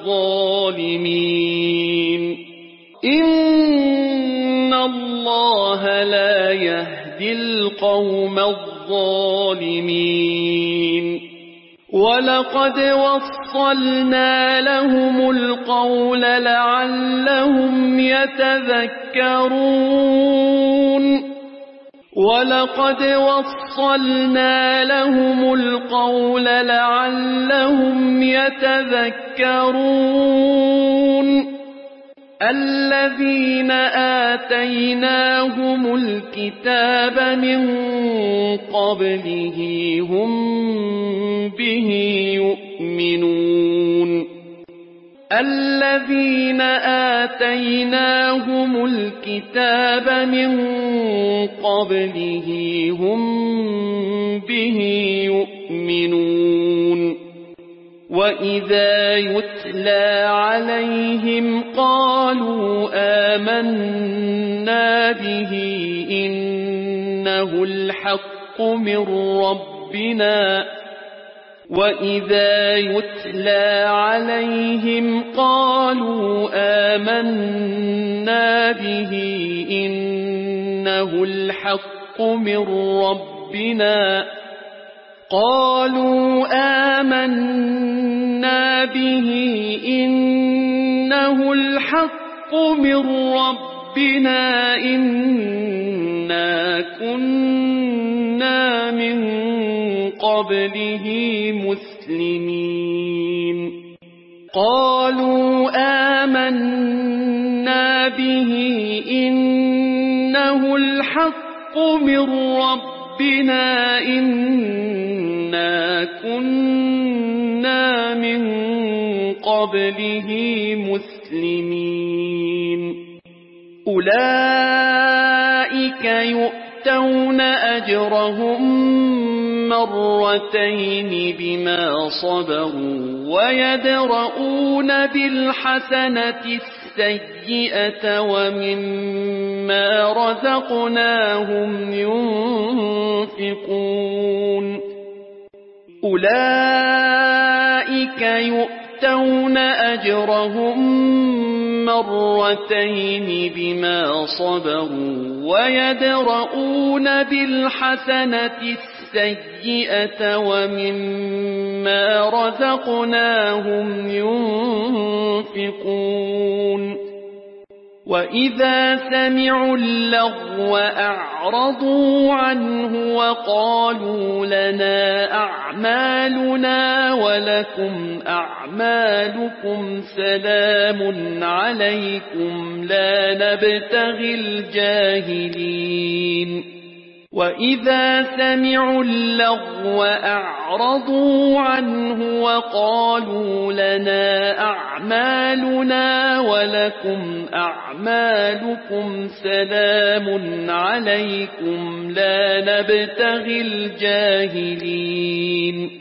الظالمين ولقد وصلنا لهم القول لعلهم يتذكرون الذين آتيناهم الكتاب من قبله هم به يؤمنون الذين آتيناهم الكتاب من قبله هم به يؤمنون وإذا يتلى عليهم قالوا آمنا به إنه الحق من ربنا وإذا يتلى عليهم قالوا آمنا به إنه الحق من ربنا قالوا آمنا به إنه الحق من ربنا إنا كنا من قبله مسلمين قالوا آمنا به إنه الحق من ربنا إنا كنا من قبله مسلمين أولئك يؤتون أجرهم مرتين بما صبروا ويدرؤون بالحسنة السيئة ومما رزقناهم ينفقون أولئك يؤتون أجرهم مرتين بما صبروا ويدرؤون بالحسنة السيئة ومما رزقناهم ينفقون وإذا سمعوا اللغو أعرضوا عنه وقالوا لنا أعمالنا ولكم أعمالكم سلام عليكم لا نبتغي الجاهلين وإذا سمعوا اللغو أعرضوا عنه وقالوا لنا أعمالنا ولكم أعمالكم سلام عليكم لا نبتغي الجاهلين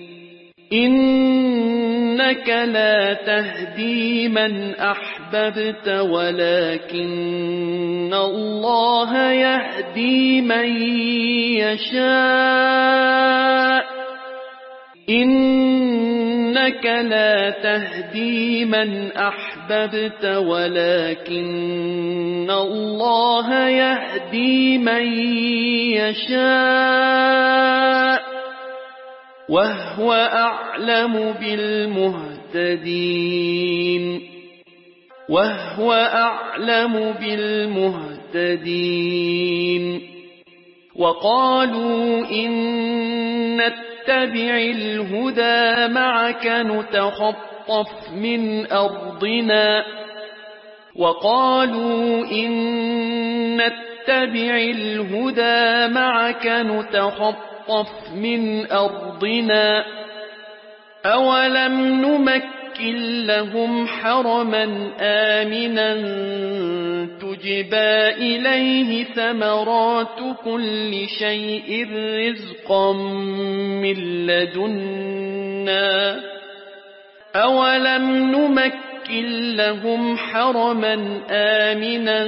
إنك لا تهدي من أحببت ولكن الله يهدي من يشاء إنك لا تهدي من أحببت ولكن الله يهدي من يشاء وهو أعلم بالمهتدين وهو أعلم بالمهتدين وقالوا إن نتبع الهدى معك نتخطف من أرضنا وقالوا إن نتبع الهدى معك نتخطف من أرضنا أولم نمكن لهم حرما آمنا تجبى إليه ثمرات كل شيء رزقا من لدنا أولم نمكن لهم حرما آمنا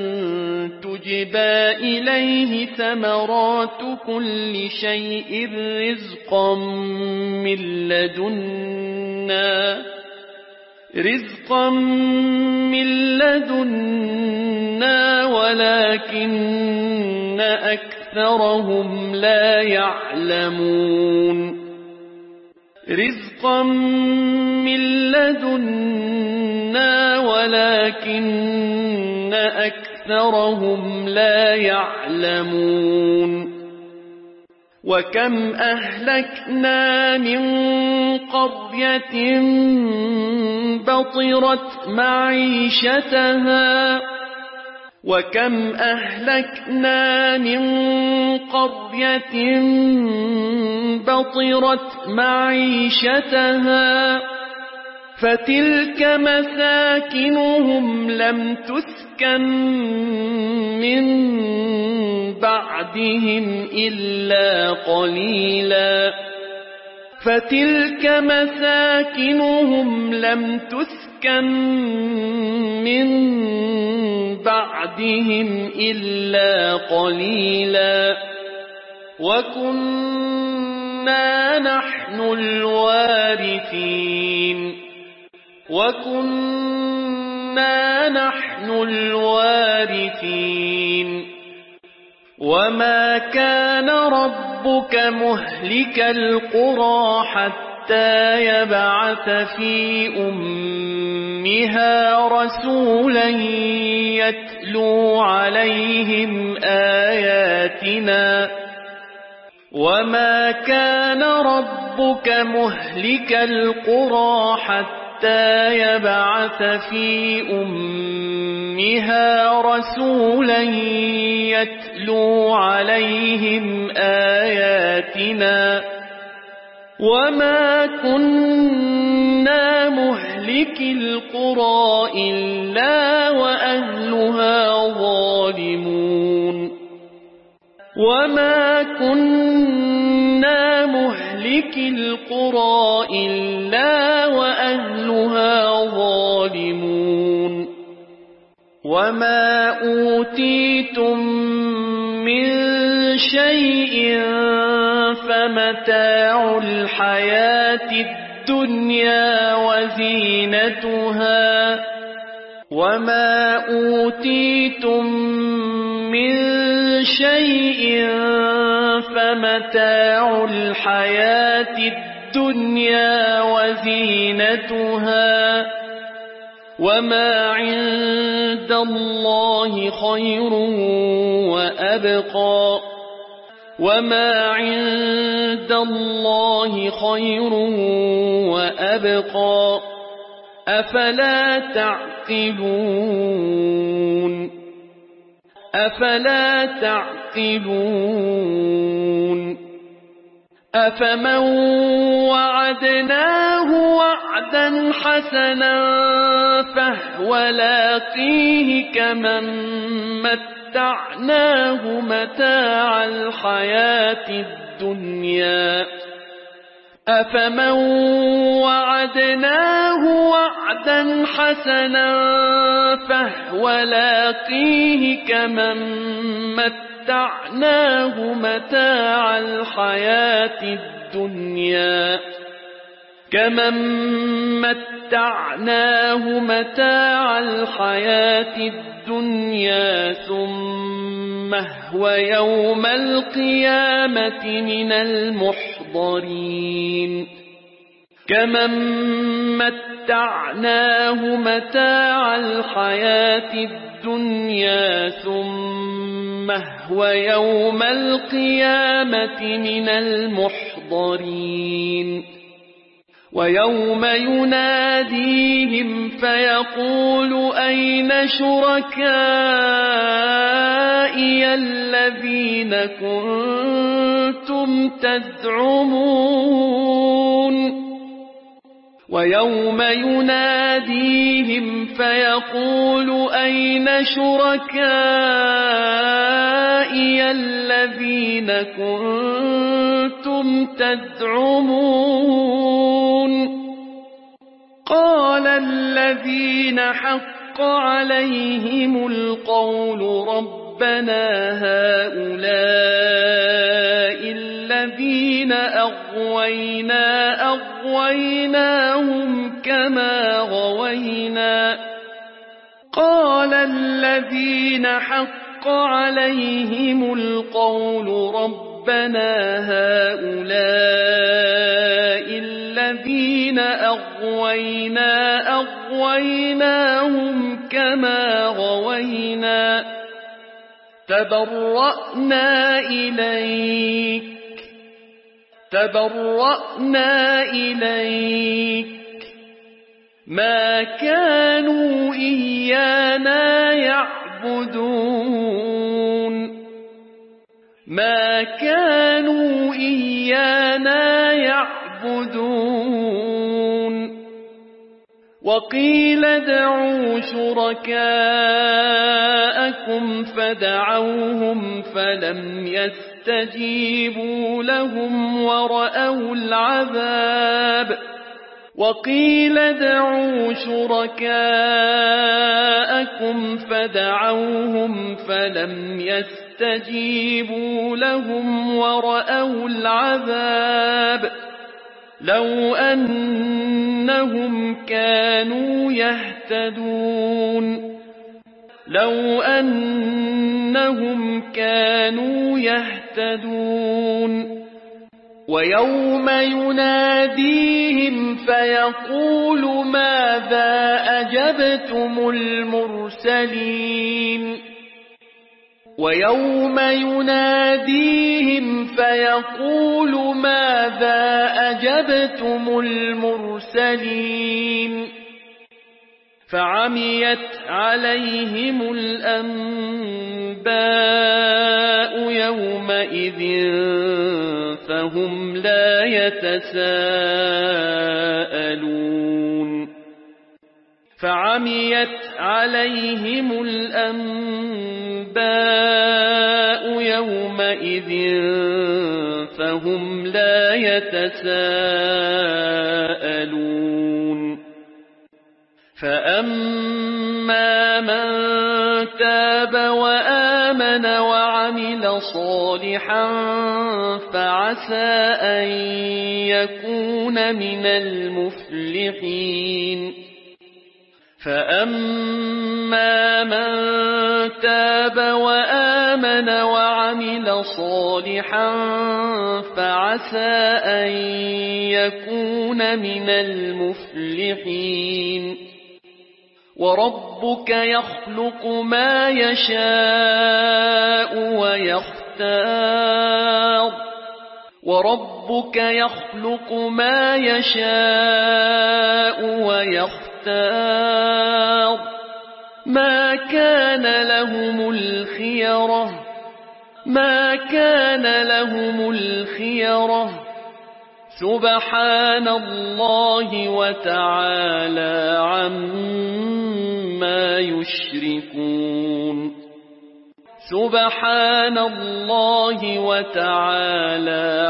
تجبى إليه ثمرات كل شيء رزقا من لدنا ولكن أكثرهم لا يعلمون رزقا من لدنا ولكن أكثرهم لا يعلمون وكم أهلكنا من قرية بطرت معيشتها وكم أهلكنا من قرية بطرت معيشتها فتلك مساكنهم لم تسكن من بعدهم إلا قليلا فتلك مساكنهم لم تسكن من بعدهم إلا قليلا وكنا نحن الوارثين وما كان ربك مهلك القرى حتى يبعث في أمها رسولا يتلو عليهم آياتنا وما كان ربك مهلك القرى حتى يبعث في أمها رسولا يتلو عليهم آياتنا وما كنا مهلك القرى إلا وأهلها ظالمون وما كنا مهلك القرى إلا وأهلها ظالمون وما أوتيتم من شيء فمتاع الحياة الدنيا وزينتها وما أوتيتم من شيء فمتاع الحياة الدنيا وزينتها وما عند الله خير وأبقى وما عند الله خير وأبقى أفلا تعقلون أفمن وعدناه وعدا حسنا فهو لاقيه كمن متعناه متاع الحياة الدنيا أفمن وعدناه وعدا حسنا فهو لاقيه كمن متعناه متاع الحياة الدنيا ثم هو يوم القيامة من المحضرين كمن متعناه متاع الحياة الدنيا ثم هو يوم القيامة من المحضرين ويوم يناديهم فيقول أين شركائي الذين كنتم تزعمون ويوم يناديهم فيقول أين شركائي الذين كنتم تزعمون قال الذين حق عليهم القول ربنا هؤلاء الذين أغويناهم كما غوينا قال الذين حق عليهم القول ربنا هؤلاء الذين أغويناهم كما غوينا تبرأنا إليك تبرأنا إليك ما كانوا إيانا يعبدون ما كانوا إيانا يعبدون وقيل ادعوا شركاءكم فدعوهم فلم يستجيبوا لهم ورأوا العذاب وقيل ادعوا شركاءكم فدعوهم فلم يستجيبوا لهم ورأوا العذاب لو أنهم كانوا يهتدون لو أنهم كانوا يهتدون ويوم يناديهم فيقول ماذا أجبتم المرسلين ويوم يناديهم فيقول ماذا أجبتم المرسلين فعميت عليهم الأنباء يومئذ فهم لا يتساءلون فعميت عليهم الأنباء يومئذ فهم لا يتساءلون فأما من تاب وآمن وعمل صالحا فعسى أن يكون من المفلحين فأما من تاب وآمن وعمل صالحا فعسى أن يكون من المفلحين وربك يخلق ما يشاء ويختار وربك يخلق ما يشاء ويختار ما كان لهم الخيرة ما كان لهم الخيرة سبحان الله وتعالى عما يشركون سبحان الله وتعالى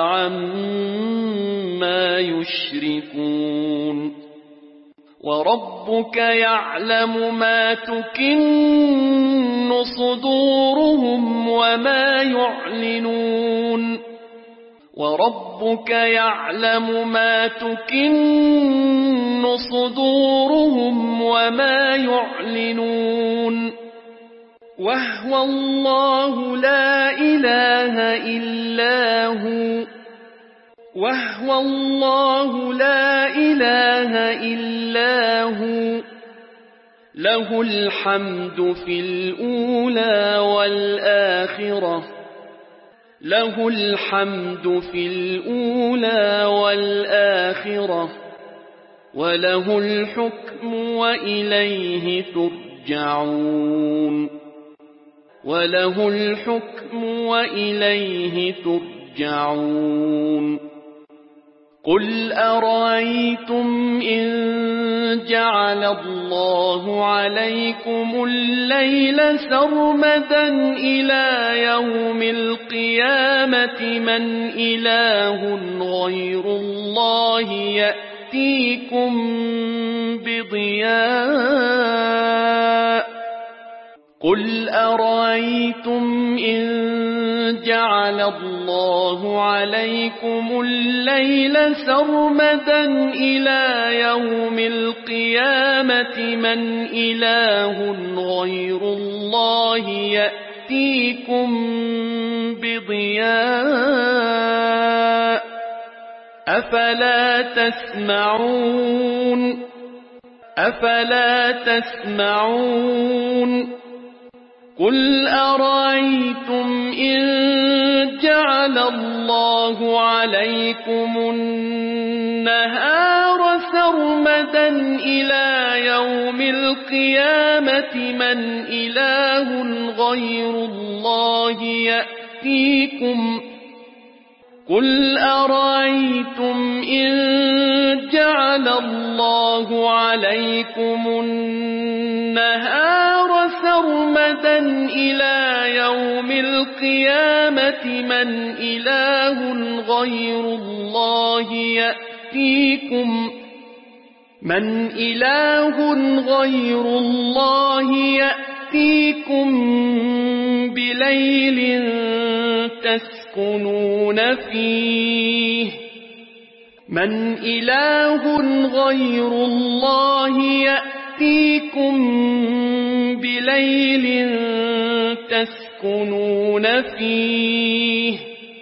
عما يشركون وربك يعلم ما تكن صدورهم وما يعلنون وربك يعلم ما تكن صدورهم وما يعلنون وهو الله لا إله إلا هو وهو الله لا إله إلا هو له الحمد في الأولى والآخرة له الحمد في الأولى والآخرة وله الحكم وإليه ترجعون وله الحكم وإليه ترجعون قل أرأيتم إن جعل الله عليكم الليل سرمدا إلى يوم القيامة من إله غير الله يأتيكم بضياء قل أرأيتم إن جعل الله عليكم الليل سرمدا إلى يوم القيامة من إله غير الله يأتيكم بضياء أفلا تسمعون أفلا تسمعون قل أرأيتم إن جعل الله عليكم النهار سرمدا إلى يوم القيامة من إله غير الله يأتيكم قل أرأيتم إن جعل الله عليكم النهار سرمدا إلى يوم القيامة من إله غير الله يأتيكم بليل تسكنون فيه من إله غير الله يأتيكم بليل تسكنون فيه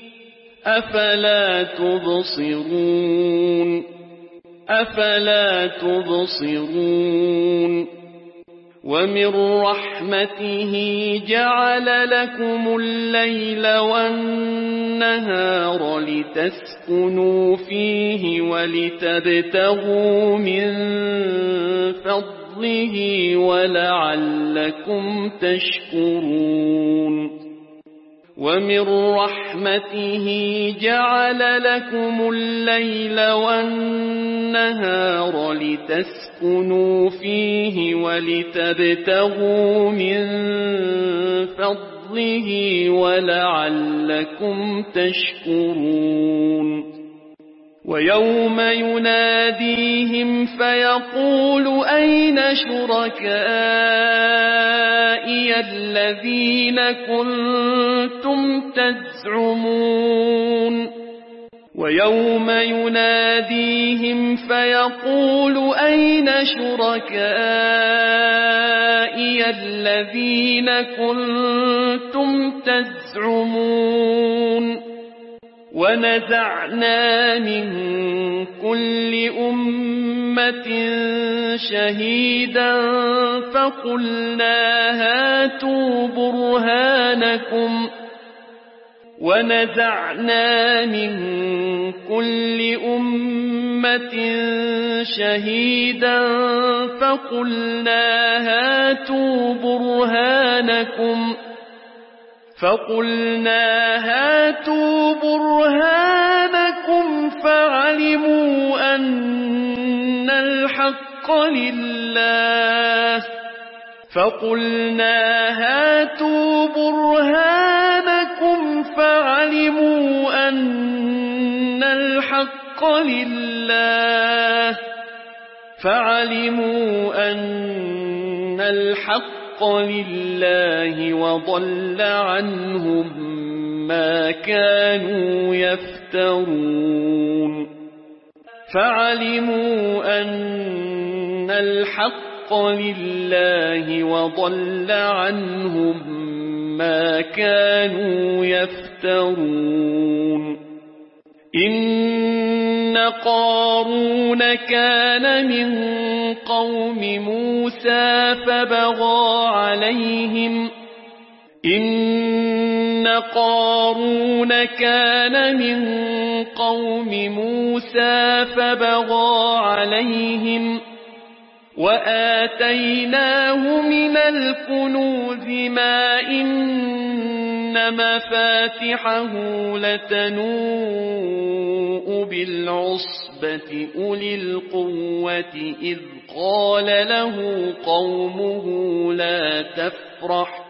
أفلا تبصرون ومن رحمته جعل لكم الليل والنهار لتسكنوا فيه ولتبتغوا من فضله ولعلكم تشكرون ومن رحمته جعل لكم الليل والنهار لتسكنوا فيه ولتبتغوا من فضله ولعلكم تشكرون ويوم يناديهم فيقول أين شركائي الذين كنتم تزعمون ويوم يناديهم فيقول أين شركائي الذين كنتم تزعمون ونزعنا من كل أمة شهيدا فقلنا هاتوا برهانكم ونزعنا من كل أمة شهيدا فقلنا هاتوا برهانكم فعلموا أن الحق لله فعلموا أن الحق لله وضل عنهم ما كانوا يفترون فعلموا أن الحق لله وضل عنهم ما كانوا يفترون إن قارون كان من قوم موسى فبغى عليهم وآتيناه من الكنوز ما إن مفاتحه لتنوء بالعصبة أولي القوة إذ قال له قومه لا تفرح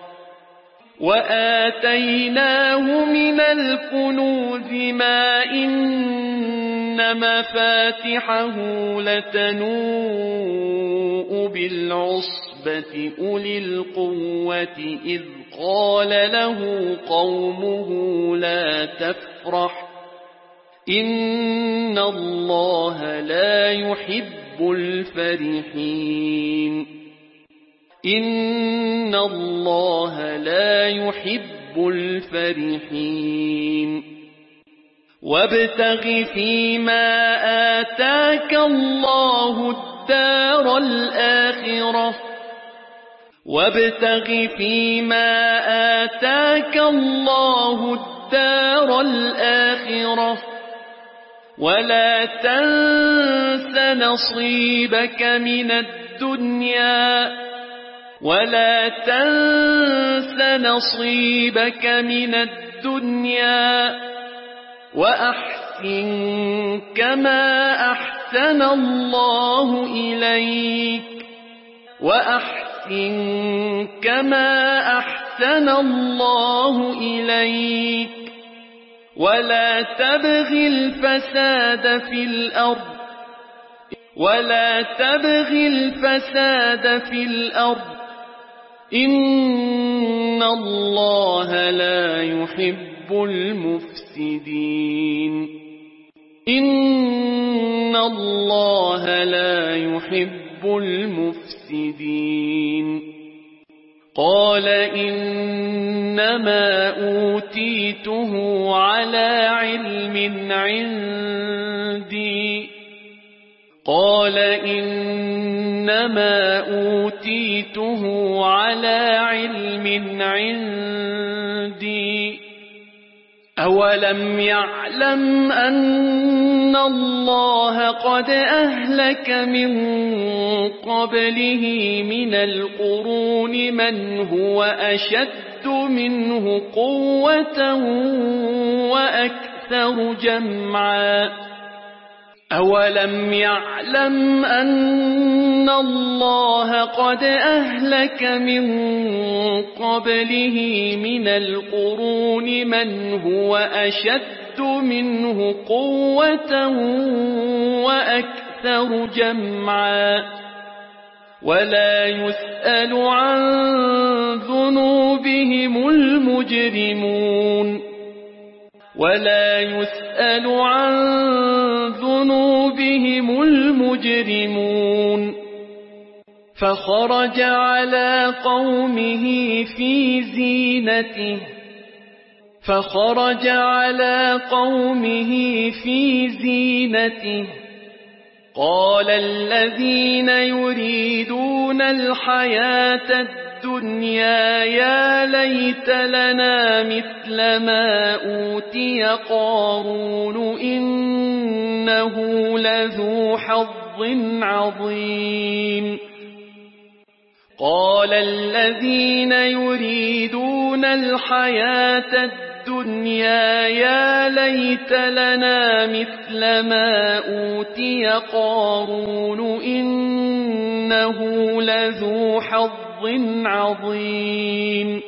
وآتيناه من الكنوز ما إن مفاتحه لتنوء بالعصبة أولي القوة إذ قال له قومه لا تفرح إن الله لا يحب الفرحين إن الله لا يحب الفرحين وابتغ فيما آتاك الله الدار الآخرة وابتغ فيما آتاك الله الدار الآخرة ولا تنس نصيبك من الدنيا وأحسن كما أحسن الله إليك ولا تبغ الفساد في الأرض إن الله لا يحب المفسدين قال إنما أوتيته على علم عندي أولم يعلم أن الله قد أهلك من قبله من القرون من هو أشد منه قوة وأكثر جمعا أولم يعلم أن الله قد أهلك من قبله من القرون من هو أشد منه قوة وأكثر جمعا ولا يسأل عن ذنوبهم المجرمون فخرج على قومه في زينته قال الذين يريدون الحياة الدنيا يا ليت لنا مثل ما أوتي قارون إنه لذو حظ عظيم قال الذين يريدون الحياة الدنيا يا ليت لنا مثل ما أوتي قارون إنه لذو حظ عظيم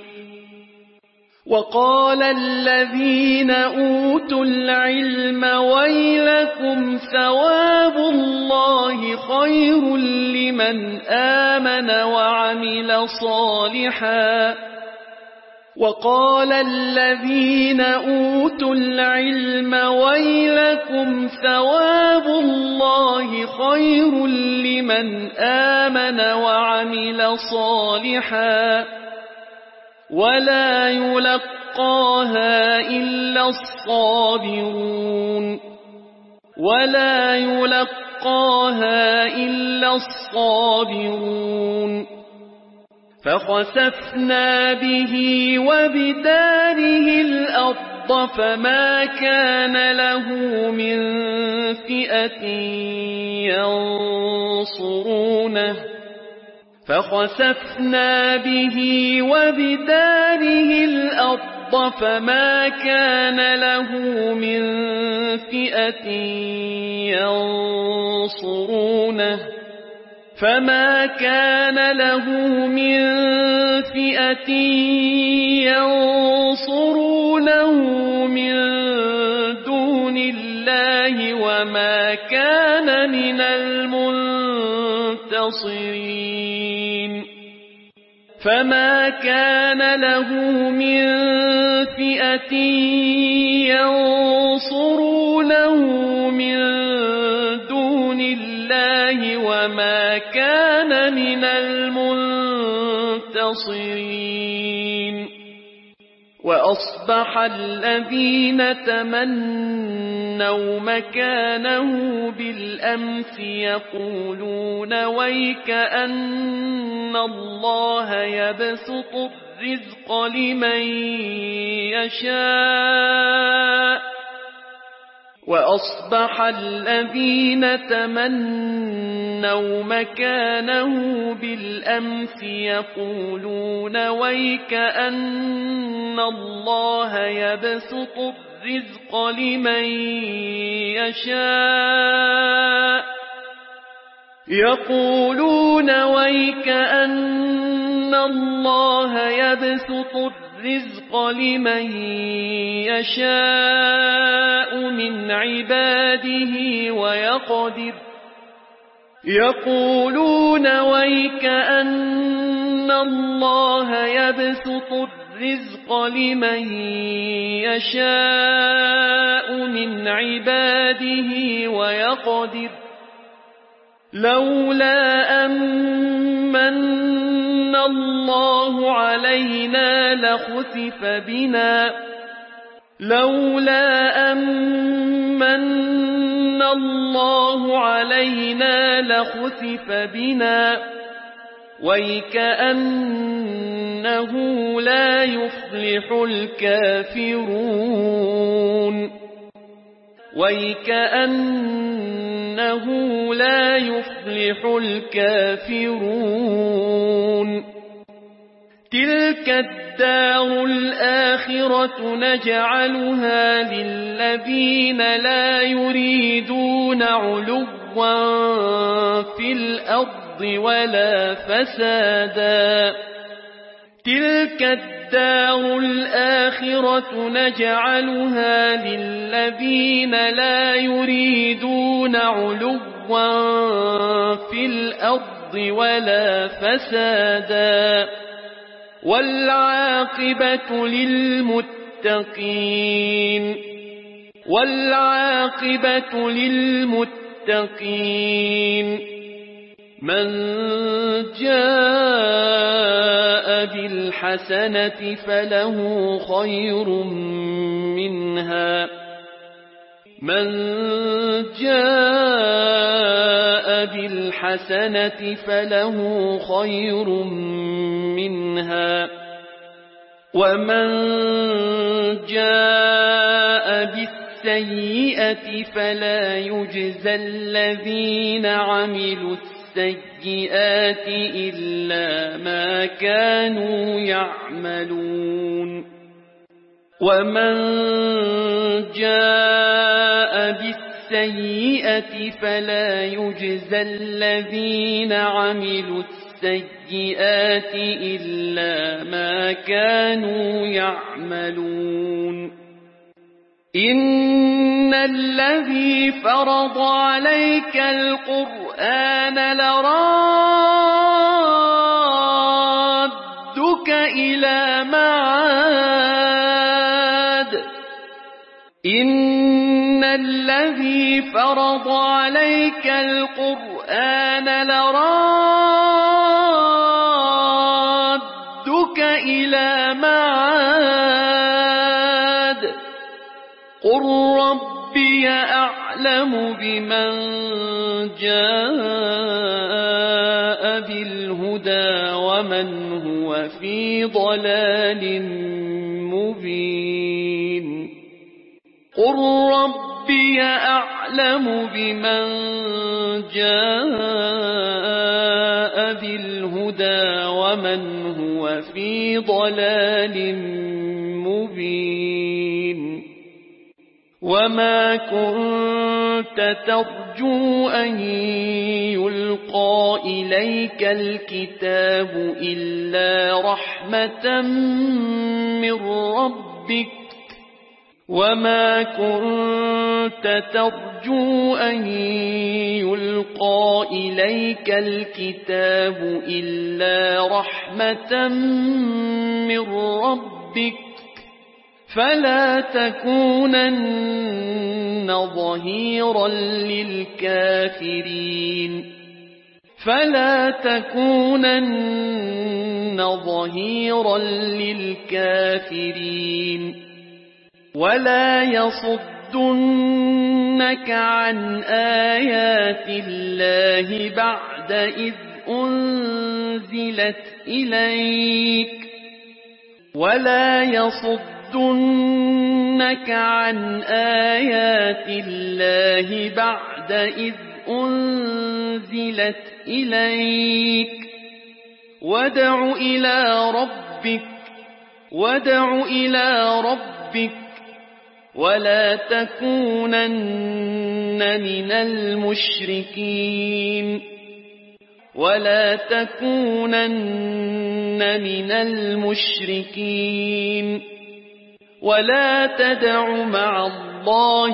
وقال الذين أوتوا العلم ويلكم ثواب الله خير لمن آمن وعمل صالحا وقال الذين أوتوا العلم ويلكم ثواب الله خير لمن آمن وعمل صالحا ولا يلقاها إلا الصابرون فخسفنا به وبداره الأرض فما كان له من فئة ينصرونه من دون الله وما كان من المنتصرين فما كان له من فئة ينصرونه من دون الله وما كان من المنتصرين وأصبح الذين تمنوا مكانه بالأمس يقولون ويك أن الله يبسط الرزق لمن يشاء وأصبح الذين تمنوا مكانه بالأمس يقولون ويك أن الله يبسط الرزق لمن يشاء يقولون ويك أن الله يبسط الرزق لمن يشاء من عباده ويقدر يقولون ويك أن الله يبسط الرزق لمن يشاء من عباده ويقدر لولا أمن الله علينا لخسف بنا لولا أمن الله علينا لخسف بنا ويكأنه لا يفلح الكافرون ويكأنه لا يفلح الكافرون تلك الدار الآخرة نجعلها للذين لا يريدون علوا في الأرض ولا فسادا تلك الدار الآخرة نجعلها للذين لا يريدون علوا في الأرض ولا فسادا والعاقبة للمتقين والعاقبة للمتقين من جاء بالحسنة فله خير منها من جاء بالحسنة فله خير منها ومن جاء بالسيئة فلا يجزى الذين عملوا السيئات إلا ما كانوا يعملون ومن جاء بالسيئة فلا يجزى الذين عملوا السيئات إلا ما كانوا يعملون إن الذي فرض عليك القرآن لرادك إلى معاد إن الذي فرض عليك القرآن لرادك إلى معاد قل ربي أعلم بمن جاء بالهدى ومن هو في ضلال مبين قل ربي أعلم بمن جاء بالهدى ومن هو في ضلال مبين وما كنت ترجو أن يلقى إليك الكتاب إلا رحمة من ربك وما كنت ترجو أن يلقى إليك الكتاب إلا رحمة من ربك فلا تكونن ظهيرا للكافرين فلا تكونن ظهيرا للكافرين ولا يصدنك عن آيات الله بعد إذ أنزلت إليك ولا يصدنك عن آيات الله بعد إذ أنزلت إليك وادع إلى ربك ولا تكونن من المشركين ولا تدع مع الله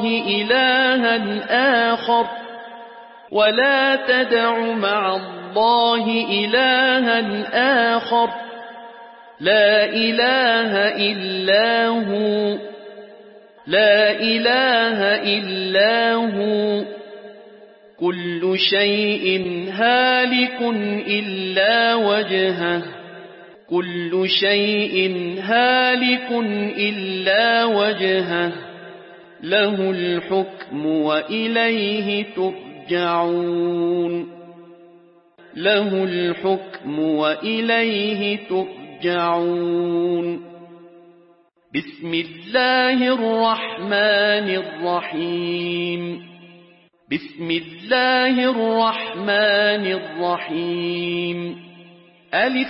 إلها آخر لا إله إلا هو كل شيء هالك إلا وجهه له الحكم وإليه ترجعون بسم الله الرحمن الرحيم ألف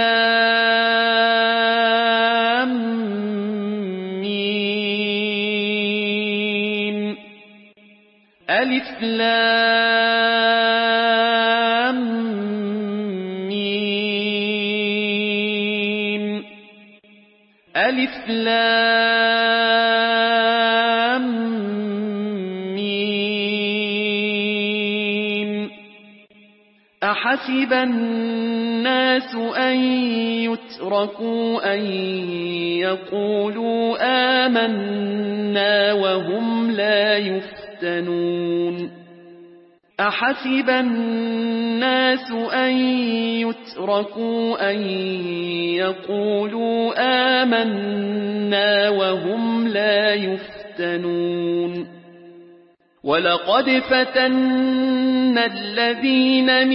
لام ميم أحسب الناس أن يتركوا أن يقولوا آمنا وهم لا يفتنون أحسب الناس أن يتركوا أن يقولوا آمنا وهم لا يفتنون ولقد فتنا الذين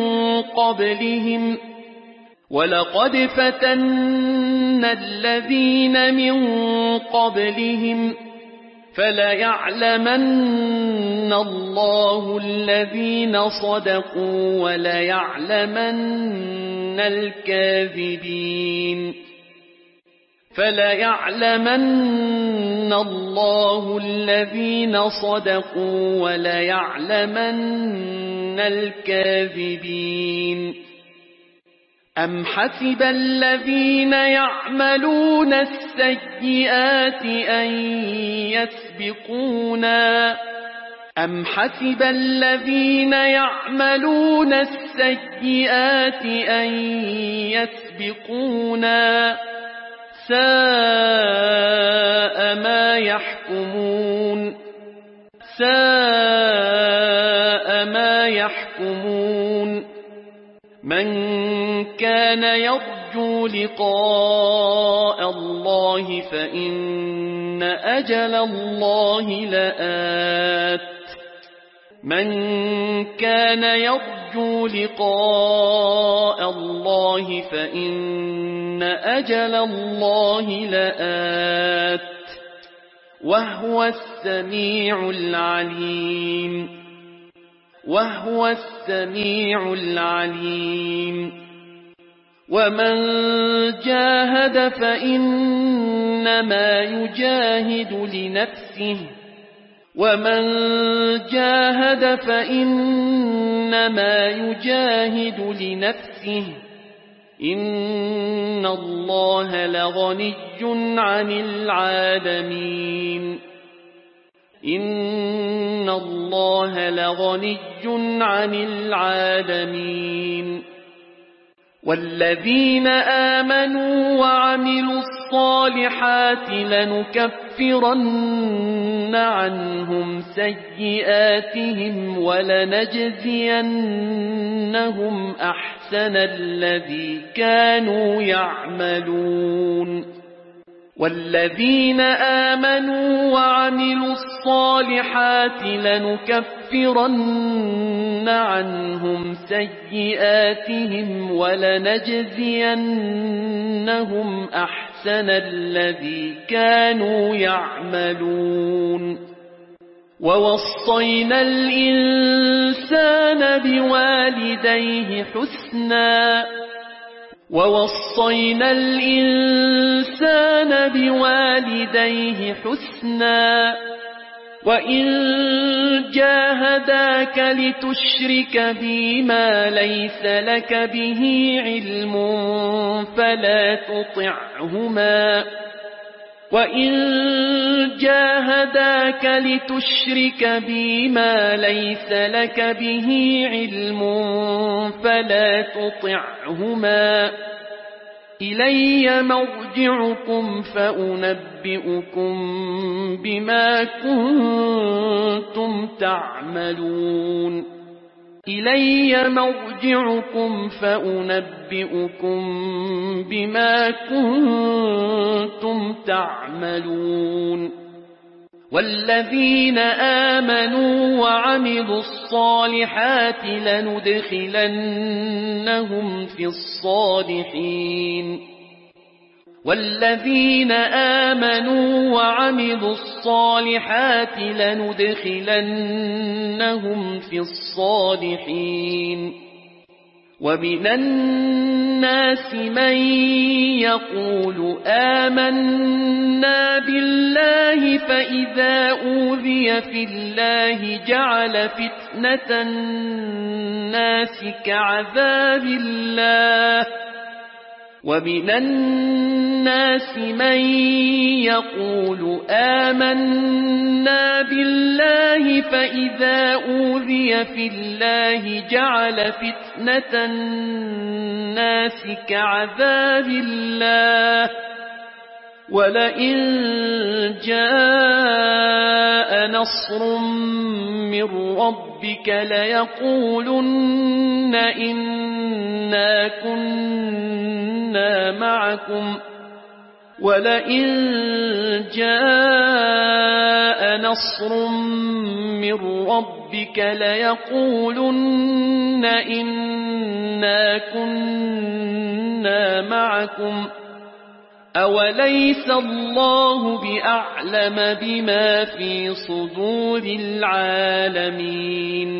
من قبلهم فليعلمن الله الذين صدقوا وليعلمن الكاذبين أم حسب الذين يعملون السيئات أن يسبقونا ساء ما يحكمون من كان يرجو لقاء الله فإن أجل الله لآت وهو السميع العليم ومن جاهد فإنما يجاهد لنفسه إن الله لغني عن العالمين والذين آمنوا وعملوا الصالحات لنكفرن عنهم سيئاتهم ولنجزينهم أحسن الذي كانوا يعملون والذين آمنوا وعملوا الصالحات لنكفرن عنهم سيئاتهم ولنجزينهم أحسن الذي كانوا يعملون ووصينا الإنسان بوالديه حسنا وإن جاهداك لتشرك بي ما ليس لك به علم فلا تطعهما إلي مرجعكم فأنبئكم بما كنتم تعملون والذين آمنوا وعملوا الصالحات لندخلنهم في الصالحين ومن الناس من يقول آمنا بالله فإذا أوذي في الله جعل فتنة الناس كعذاب الله ومن الناس من يقول آمنا بالله فإذا أوذي في الله جعل فتنة الناس كعذاب الله ولئن جاء نصر من ربك ليقولن إنا كنا معكم أوليس الله بأعلم بما في صدور العالمين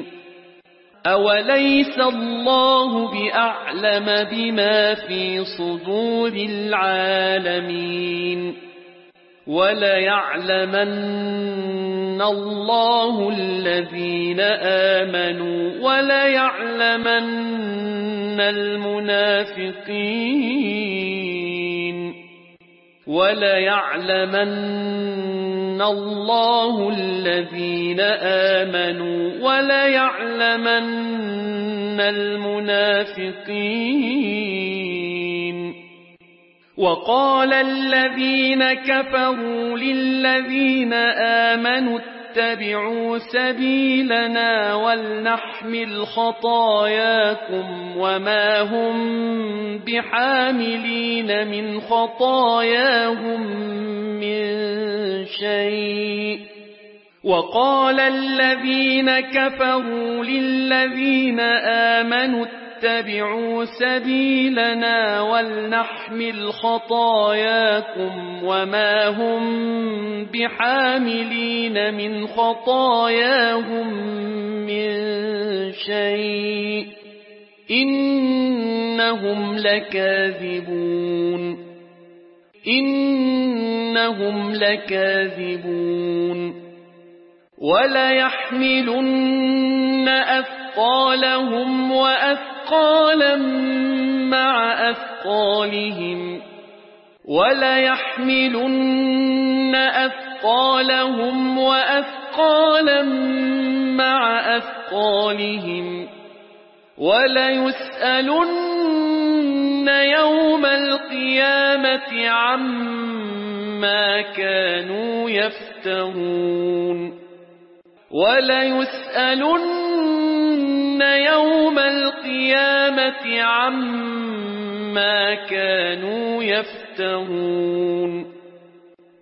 وليعلمن الله الذين آمنوا وليعلمن المنافقين وليعلمن الله الذين آمنوا وليعلمن المنافقين وقال الذين كفروا للذين آمنوا اتبعوا سبيلنا ولنحمل خطاياكم وما هم بحاملين من خطاياهم من شيء وقال الذين كفروا للذين آمنوا اتبعوا سبيلنا ولنحمل خطاياكم وما هم بحاملين من خطاياهم من شيء إنهم لكاذبون وليحملن أثقالهم وأثقالا مع أثقالهم وليسألن يوم القيامة عما كانوا يفترون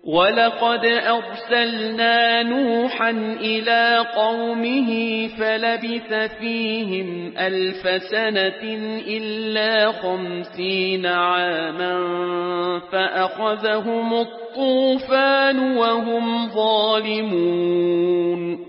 ولقد أرسلنا نوحا إلى قومه فلبث فيهم 1000 سنة إلا 50 عاما فأخذهم الطوفان وهم ظالمون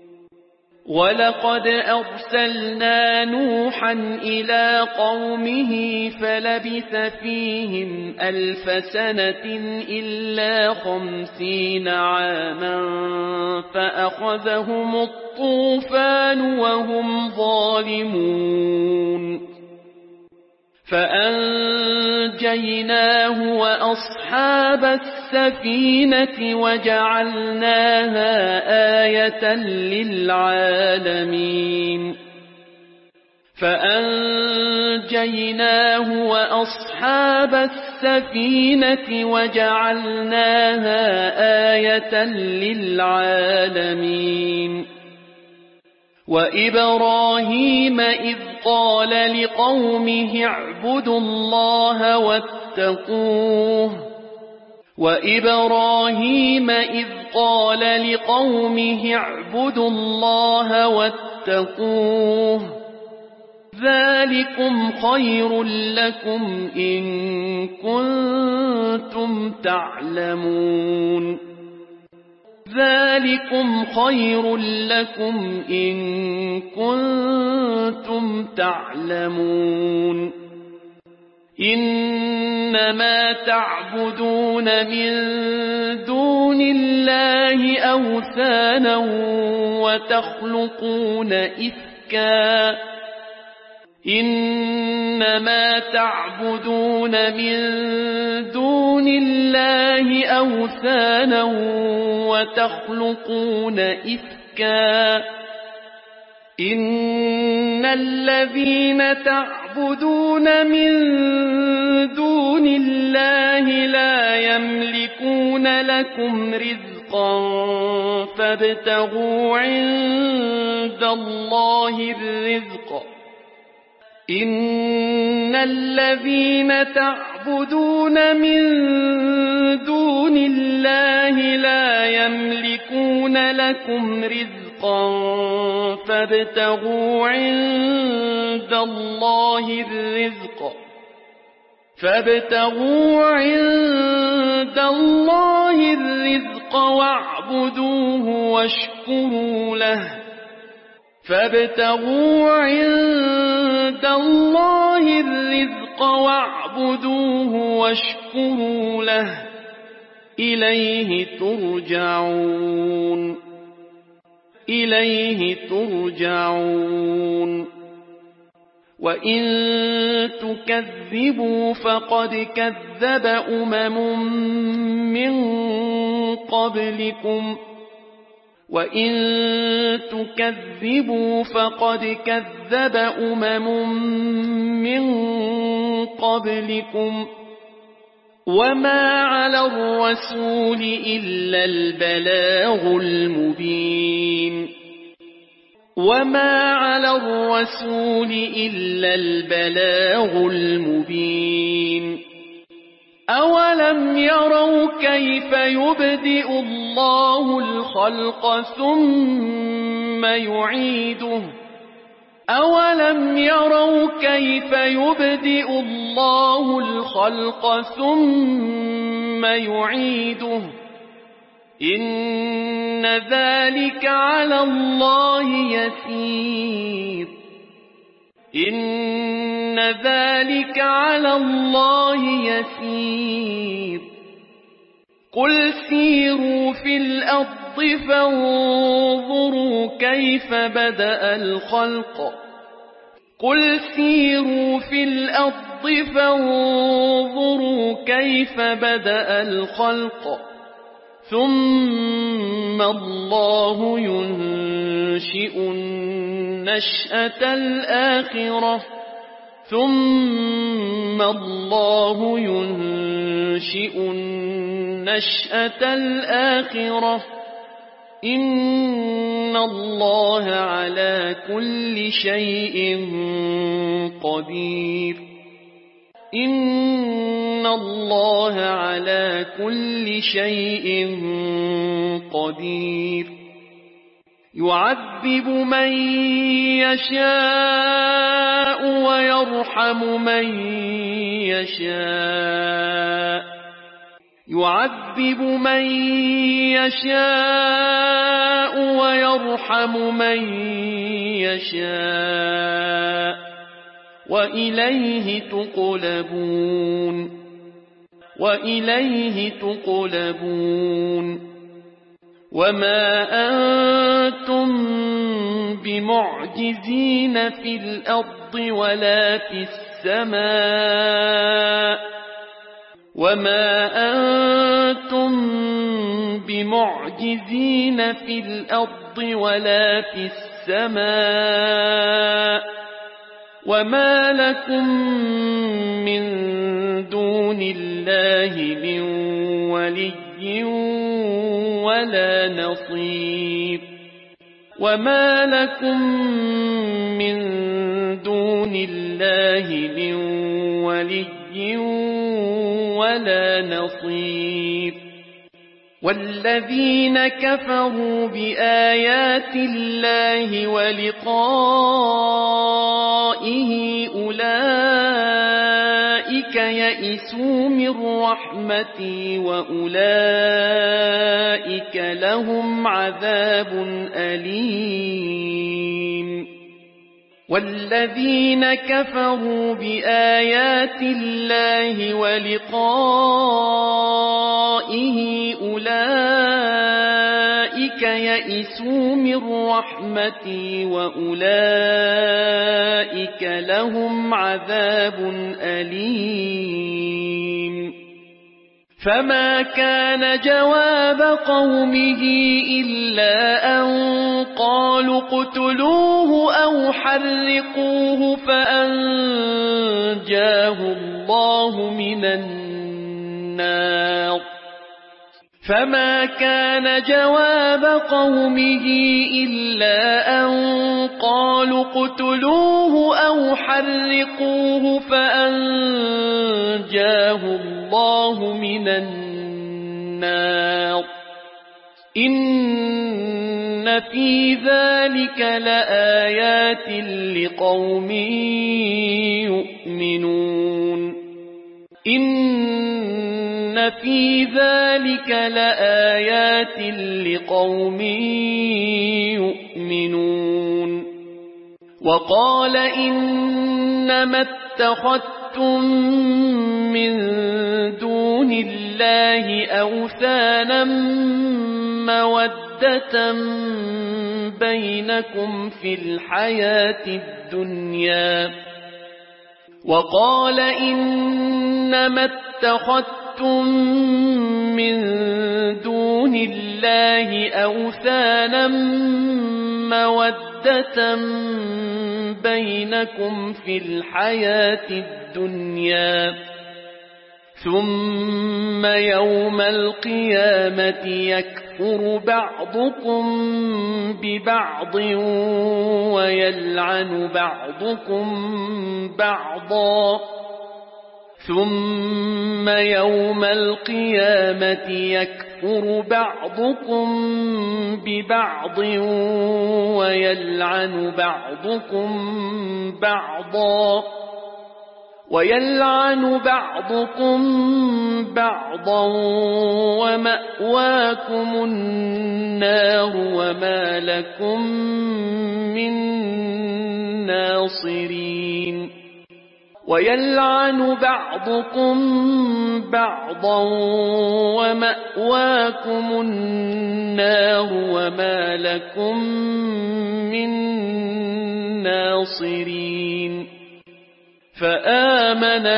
ولقد أرسلنا نوحا إلى قومه فلبث فيهم 1000 سنة إلا 50 عاما فأخذهم الطوفان وهم ظالمون فأنجيناه وأصحاب السفينة وجعلناها آية للعالمين فأنجيناه وأصحاب السفينة وجعلناها آية للعالمين وإبراهيم إذ قال لقومه اعبدوا الله واتقوه وإبراهيم إذ قال لقومه اعبدوا الله واتقوه ذلكم خير لكم إن كنتم تعلمون ذلكم خير لكم إن كنتم تعلمون إنما تعبدون من دون الله أوثانا وتخلقون إفكا إنما تعبدون من دون الله أوثانا وتخلقون إفكا إن الذين تعبدون من دون الله لا يملكون لكم رزقا فابتغوا عند الله الرزق إن الذين تعبدون من دون الله لا يملكون لكم رزقا فابتغوا عند الله الرزق واعبدوه واشكروا له فابتغوا عند الله الرزق واعبدوه واشكروا له إليه ترجعون وإن تكذبوا فقد كذب من قبلكم وإن تكذبوا فقد كذب من قبلكم وما على الرسول إلا البلاغ المبين أولم يروا كيف يبدئ الله الخلق ثم يعيده إن ذلك على الله يسير قل سيروا في الأرض فانظروا كيف بدأ الخلق ثم الله ينشئ النشأة الآخرة إن الله على كل شيء قدير إن الله على كل شيء قدير يعذب من يشاء ويرحم من يشاء يعذب من يشاء ويرحم من يشاء وإليه تقلبون وما أنتم بمعجزين في الأرض ولا في السماء وما أنتم بمعجزين في الأرض ولا في السماء وما لكم من دون الله من ولي ولا نصير وما لكم من دون الله من ولي ولا نصير والذين كفروا بآيات الله ولقائه أولئك يئسوا من رحمتي وأولئك لهم عذاب أليم والذين كفروا بآيات الله ولقائه أولئك يئسوا من رحمتي وأولئك لهم عذاب أليم فما كان جواب قومه إلا أن قالوا اقتلوه أو حرقوه فأنجاه الله من النار فما كان جواب قومه إلا أن قالوا اقتلوه أو حرقوه فأنجاه الله من النار إن في ذلك لآيات لقوم يؤمنون إن في ذلك لآيات لقوم يؤمنون وقال إنما اتخذتم من دون الله أوثانا مودة بينكم في الحياة الدنيا وقال إنما اتخذتم من دون الله أوثانا مودة بينكم في الحياة الدنيا ثم يوم القيامة يكفر بعضكم ببعض ويلعن بعضكم بعضا ثم يوم القيامة يكفر بعضكم ببعض ويلعن بعضكم بعضا ومأواكم النار وما لكم من ناصرين ويلعن بعضكم بعضا ومأواكم النار وما لكم من ناصرين فآمن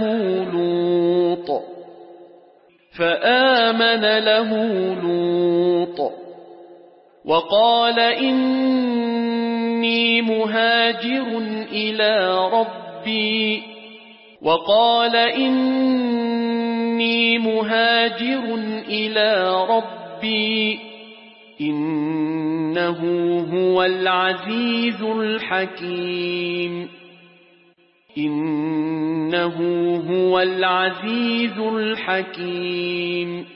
له لوط وقال إني مهاجر إلى ربي إنه هو العزيز الحكيم إنه هو العزيز الحكيم.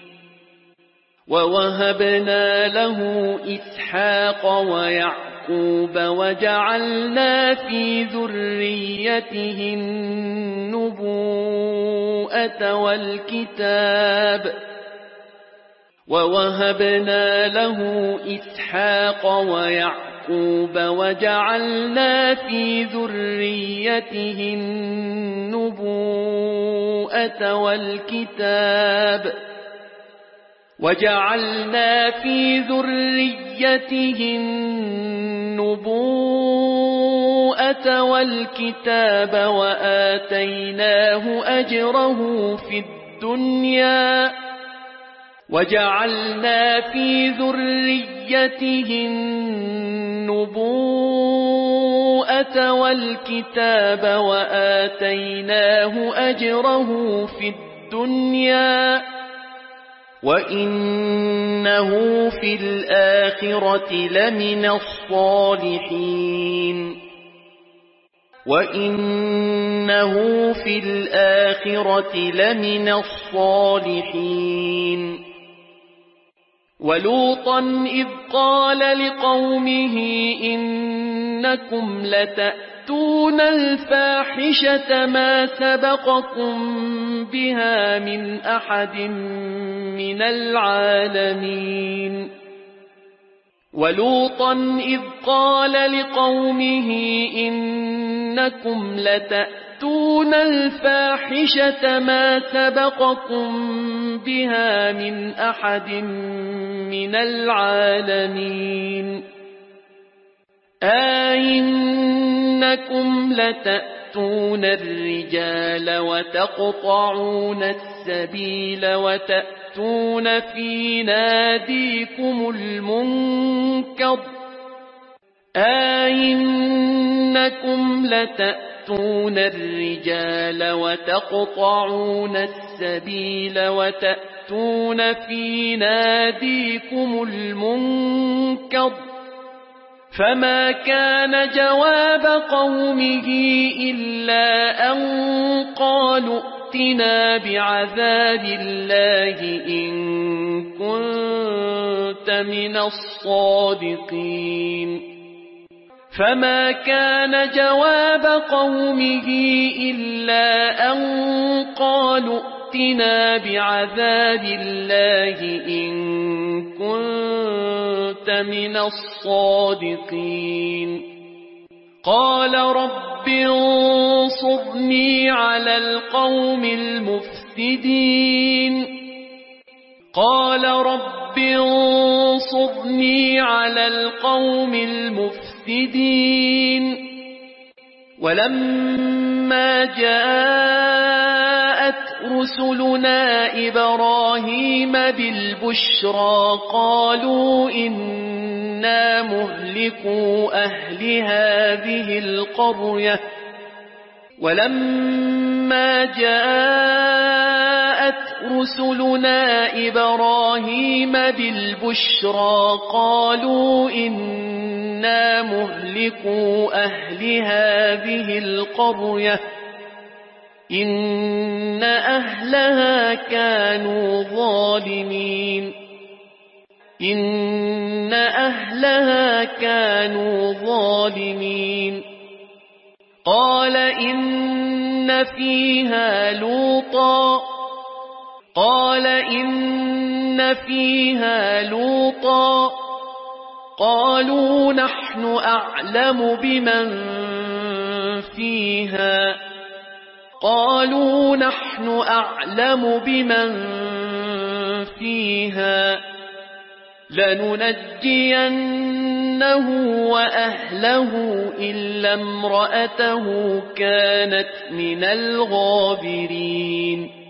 ووهبنا له إسحاق ويعقوب وجعلنا في ذريته النبوءة والكتاب ووهبنا له إسحاق ويعقوب وجعلنا في ذريته النبوءة والكتاب وجعلنا في ذريته النبوءة والكتاب وآتيناه أجره في الدنيا وجعلنا في ذريته النبوءة والكتاب وآتيناه أجره في الدنيا وإنه في الآخرة لمن الصالحين وإنه في الآخرة لمن الصالحين. ولوطا إذ قال لقومه إنكم لتأتون الفاحشة ما سبقكم بها من أحد من العالمين. ولوطا إذ قال لقومه إنكم لتأتون الفاحشة ما سبقكم بها من أحد من العالمين. أئنكم لتأتون الرجال وتقطعون السبيل وتأتون في ناديكم المنكر أئنكم لتأتون الرجال وتقطعون السبيل وتأتون في ناديكم المنكر فما كان جواب قومه إلا أن قالوا ائتنا بعذاب الله إن كنت من الصادقين. فما كان جواب قومه إلا أن قالوا ائتنا بعذاب الله إن كنت من الصادقين. قال رب انصرني على القوم المفسدين. قال رب انصرني على القوم المفسدين. ولما جاءت رسلنا إبراهيم بالبشرى قالوا إنا مهلكوا أهل هذه القرية. ولما جاءت رسلنا إبراهيم بالبشرى قالوا إنا مهلكوا أهل هذه القرية إن أهلها كانوا ظالمين. إن أهلها كانوا ظالمين. قال إن فيها لوطا قال إن فيها لوطا قالوا نحن أعلم بمن فيها قالوا نحن أعلم بمن فيها لننجينه وأهله إلا امرأته كانت من الغابرين.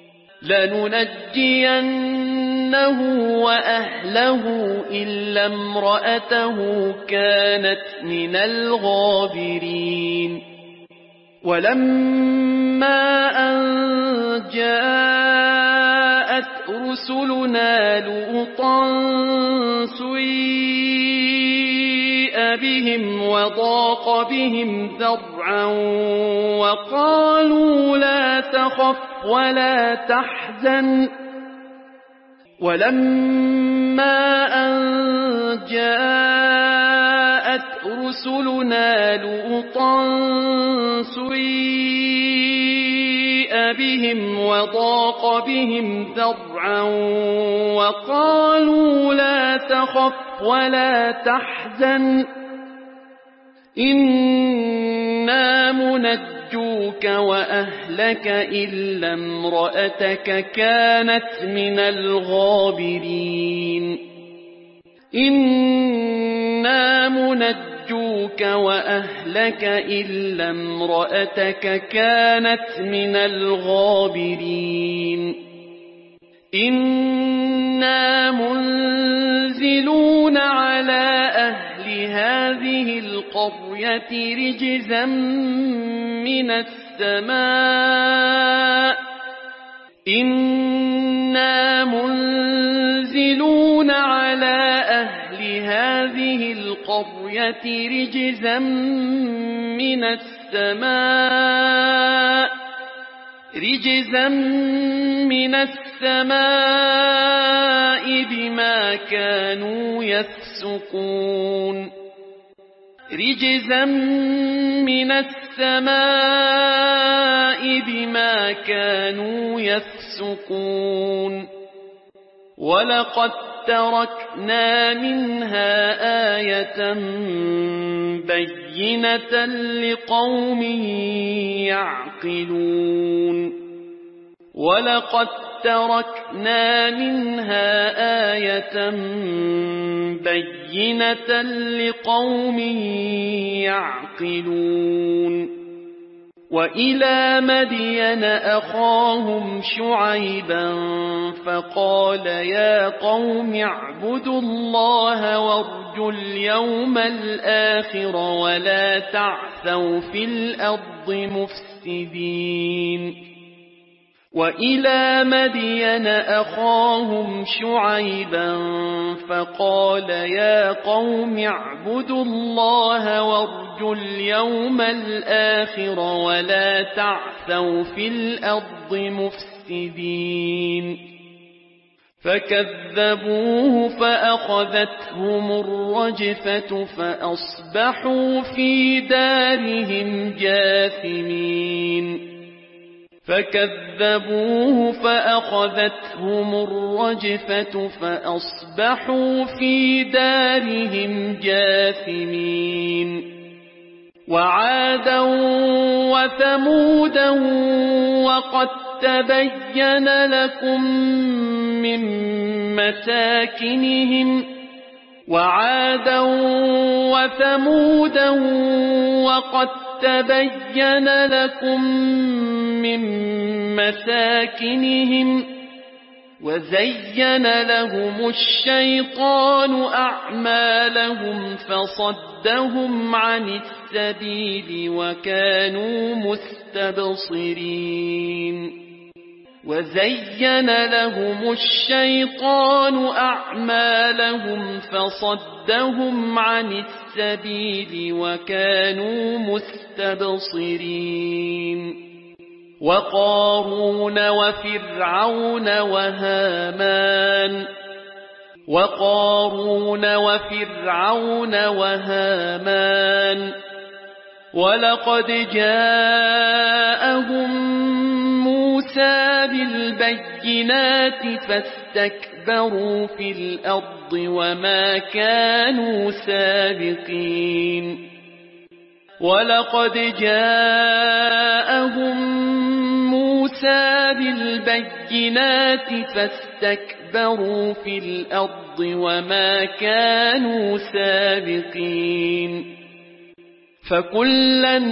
لننجينه وأهله إلا امرأته كانت من الغابرين. ولما أن جاءت رسلنا لوطا سيء بهم وضاق بهم ذرعا وقالوا لا تخف ولا تحزن ولما أن جاءت رسلنا لوطا سيء بهم وضاق بهم ذرعا وقالوا لا تخف ولا تحزن إنا منجوك وأهلك إلا امرأتك كانت من الغابرين إنا منجوك وأهلك إلا امرأتك كانت من الغابرين إنا منزلون على أهل هذه القرية رجزا من السماء إنا منزلون على أهل هذه القرية رجزا من السماء بما كانوا يفسقون رجزا من السماء بما كانوا يفسقون ولقد تركنا منها آية بينة لقوم يعقلون ولقد تركنا منها آية بينة لقوم يعقلون وإلى مدين أخاهم شعيبا فقال يا قوم اعبدوا الله وارجوا اليوم الآخر ولا تعثوا في الأرض مفسدين وإلى مدين أخاهم شعيبا فقال يا قوم اعبدوا الله وارجوا اليوم الآخر ولا تعثوا في الأرض مفسدين فكذبوه فأخذتهم الرجفة فأصبحوا في دارهم جاثمين فكذبوه فأخذتهم الرجفة فأصبحوا في دارهم جاثمين وعادا وثمودا وقد تبين لكم من مساكنهم وعادا وثمودا وقد تبين لكم من مساكنهم وزين لهم الشيطان أعمالهم فصدهم عن السبيل وكانوا مستبصرين وزين لهم الشيطان أعمالهم فصدهم عن السبيل وكانوا مستبصرين وقارون وفرعون وهامان ولقد جاءهم موسى بالبينات فاستكبروا في الأرض وما كانوا سابقين ولقد جاءهم موسى بالبينات فاستكبروا في الأرض وما كانوا سابقين فكلا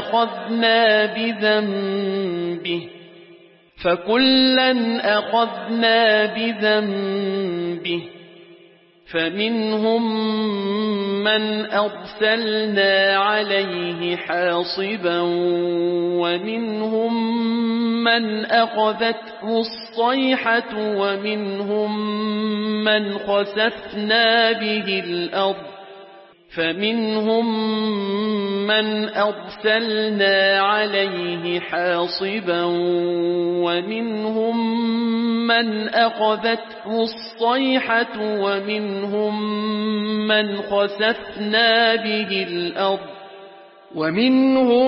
أخذنا بذنبه فمنهم من أرسلنا عليه حاصبا ومنهم من أخذته الصيحة ومنهم من خسفنا به الأرض فمنهم من أرسلنا عليه حاصبا ومنهم من أخذته الصيحة ومنهم من خسفنا به الأرض ومنهم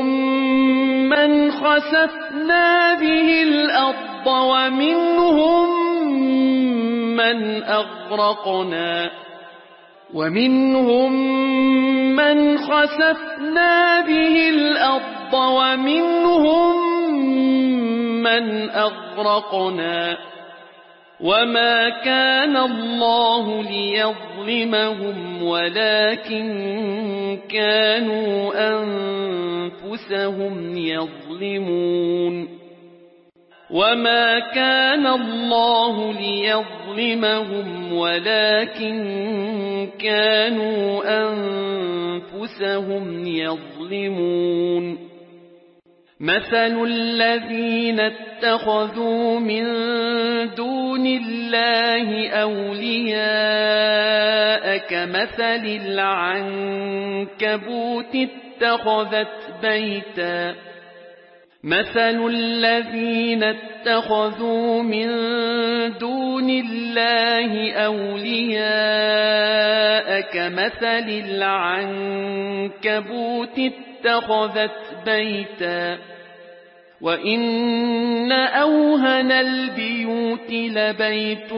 من أغرقنا ومنهم من خسفنا به الأرض ومنهم من أغرقنا وما كان الله ليظلمهم ولكن كانوا أنفسهم يظلمون وما كان الله ليظلمهم ولكن كانوا أنفسهم يظلمون مثل الذين اتخذوا من دون الله أولياء كمثل العنكبوت اتخذت بيتا مثل الذين اتخذوا من دون الله أولياء كمثل العنكبوت اتخذت بيتا وإن أوهن البيوت لبيت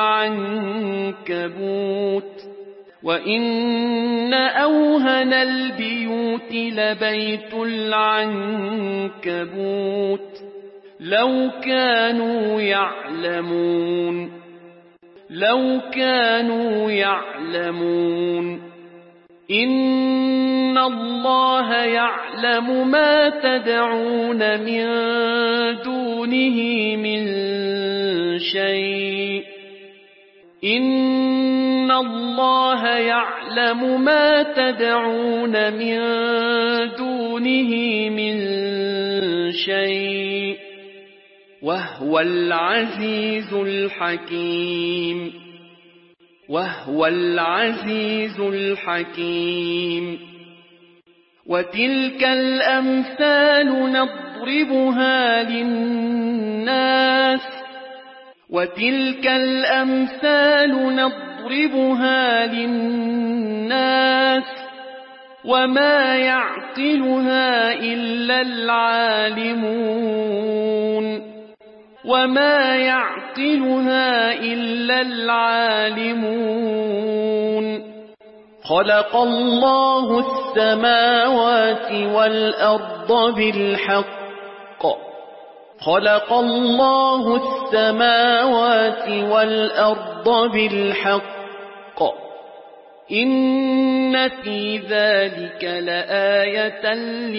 العنكبوت لو كانوا يعلمون إن الله يعلم ما تدعون من دونه من شيء إن الله يعلم ما تدعون من دونه من شيء وهو العزيز الحكيم وتلك الأمثال نضربها للناس وما يعقلها إلا العالمون خلق الله السماوات والأرض بالحق إن في ذلك لآية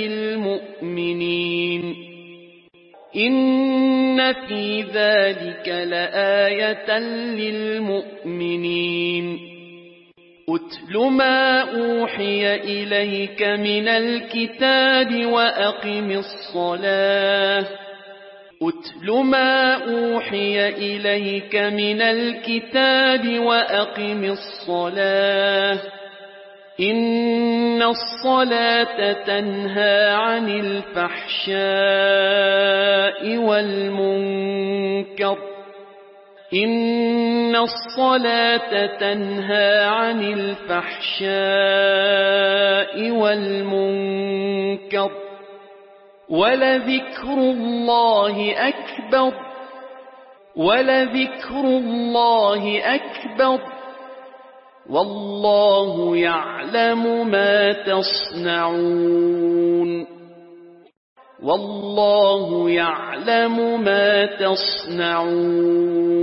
للمؤمنين أتل ما أوحي إليك من الكتاب وأقم الصلاة إن الصلاة تنهى عن الفحشاء والمنكر ولذكر الله أكبر والله يعلم ما تصنعون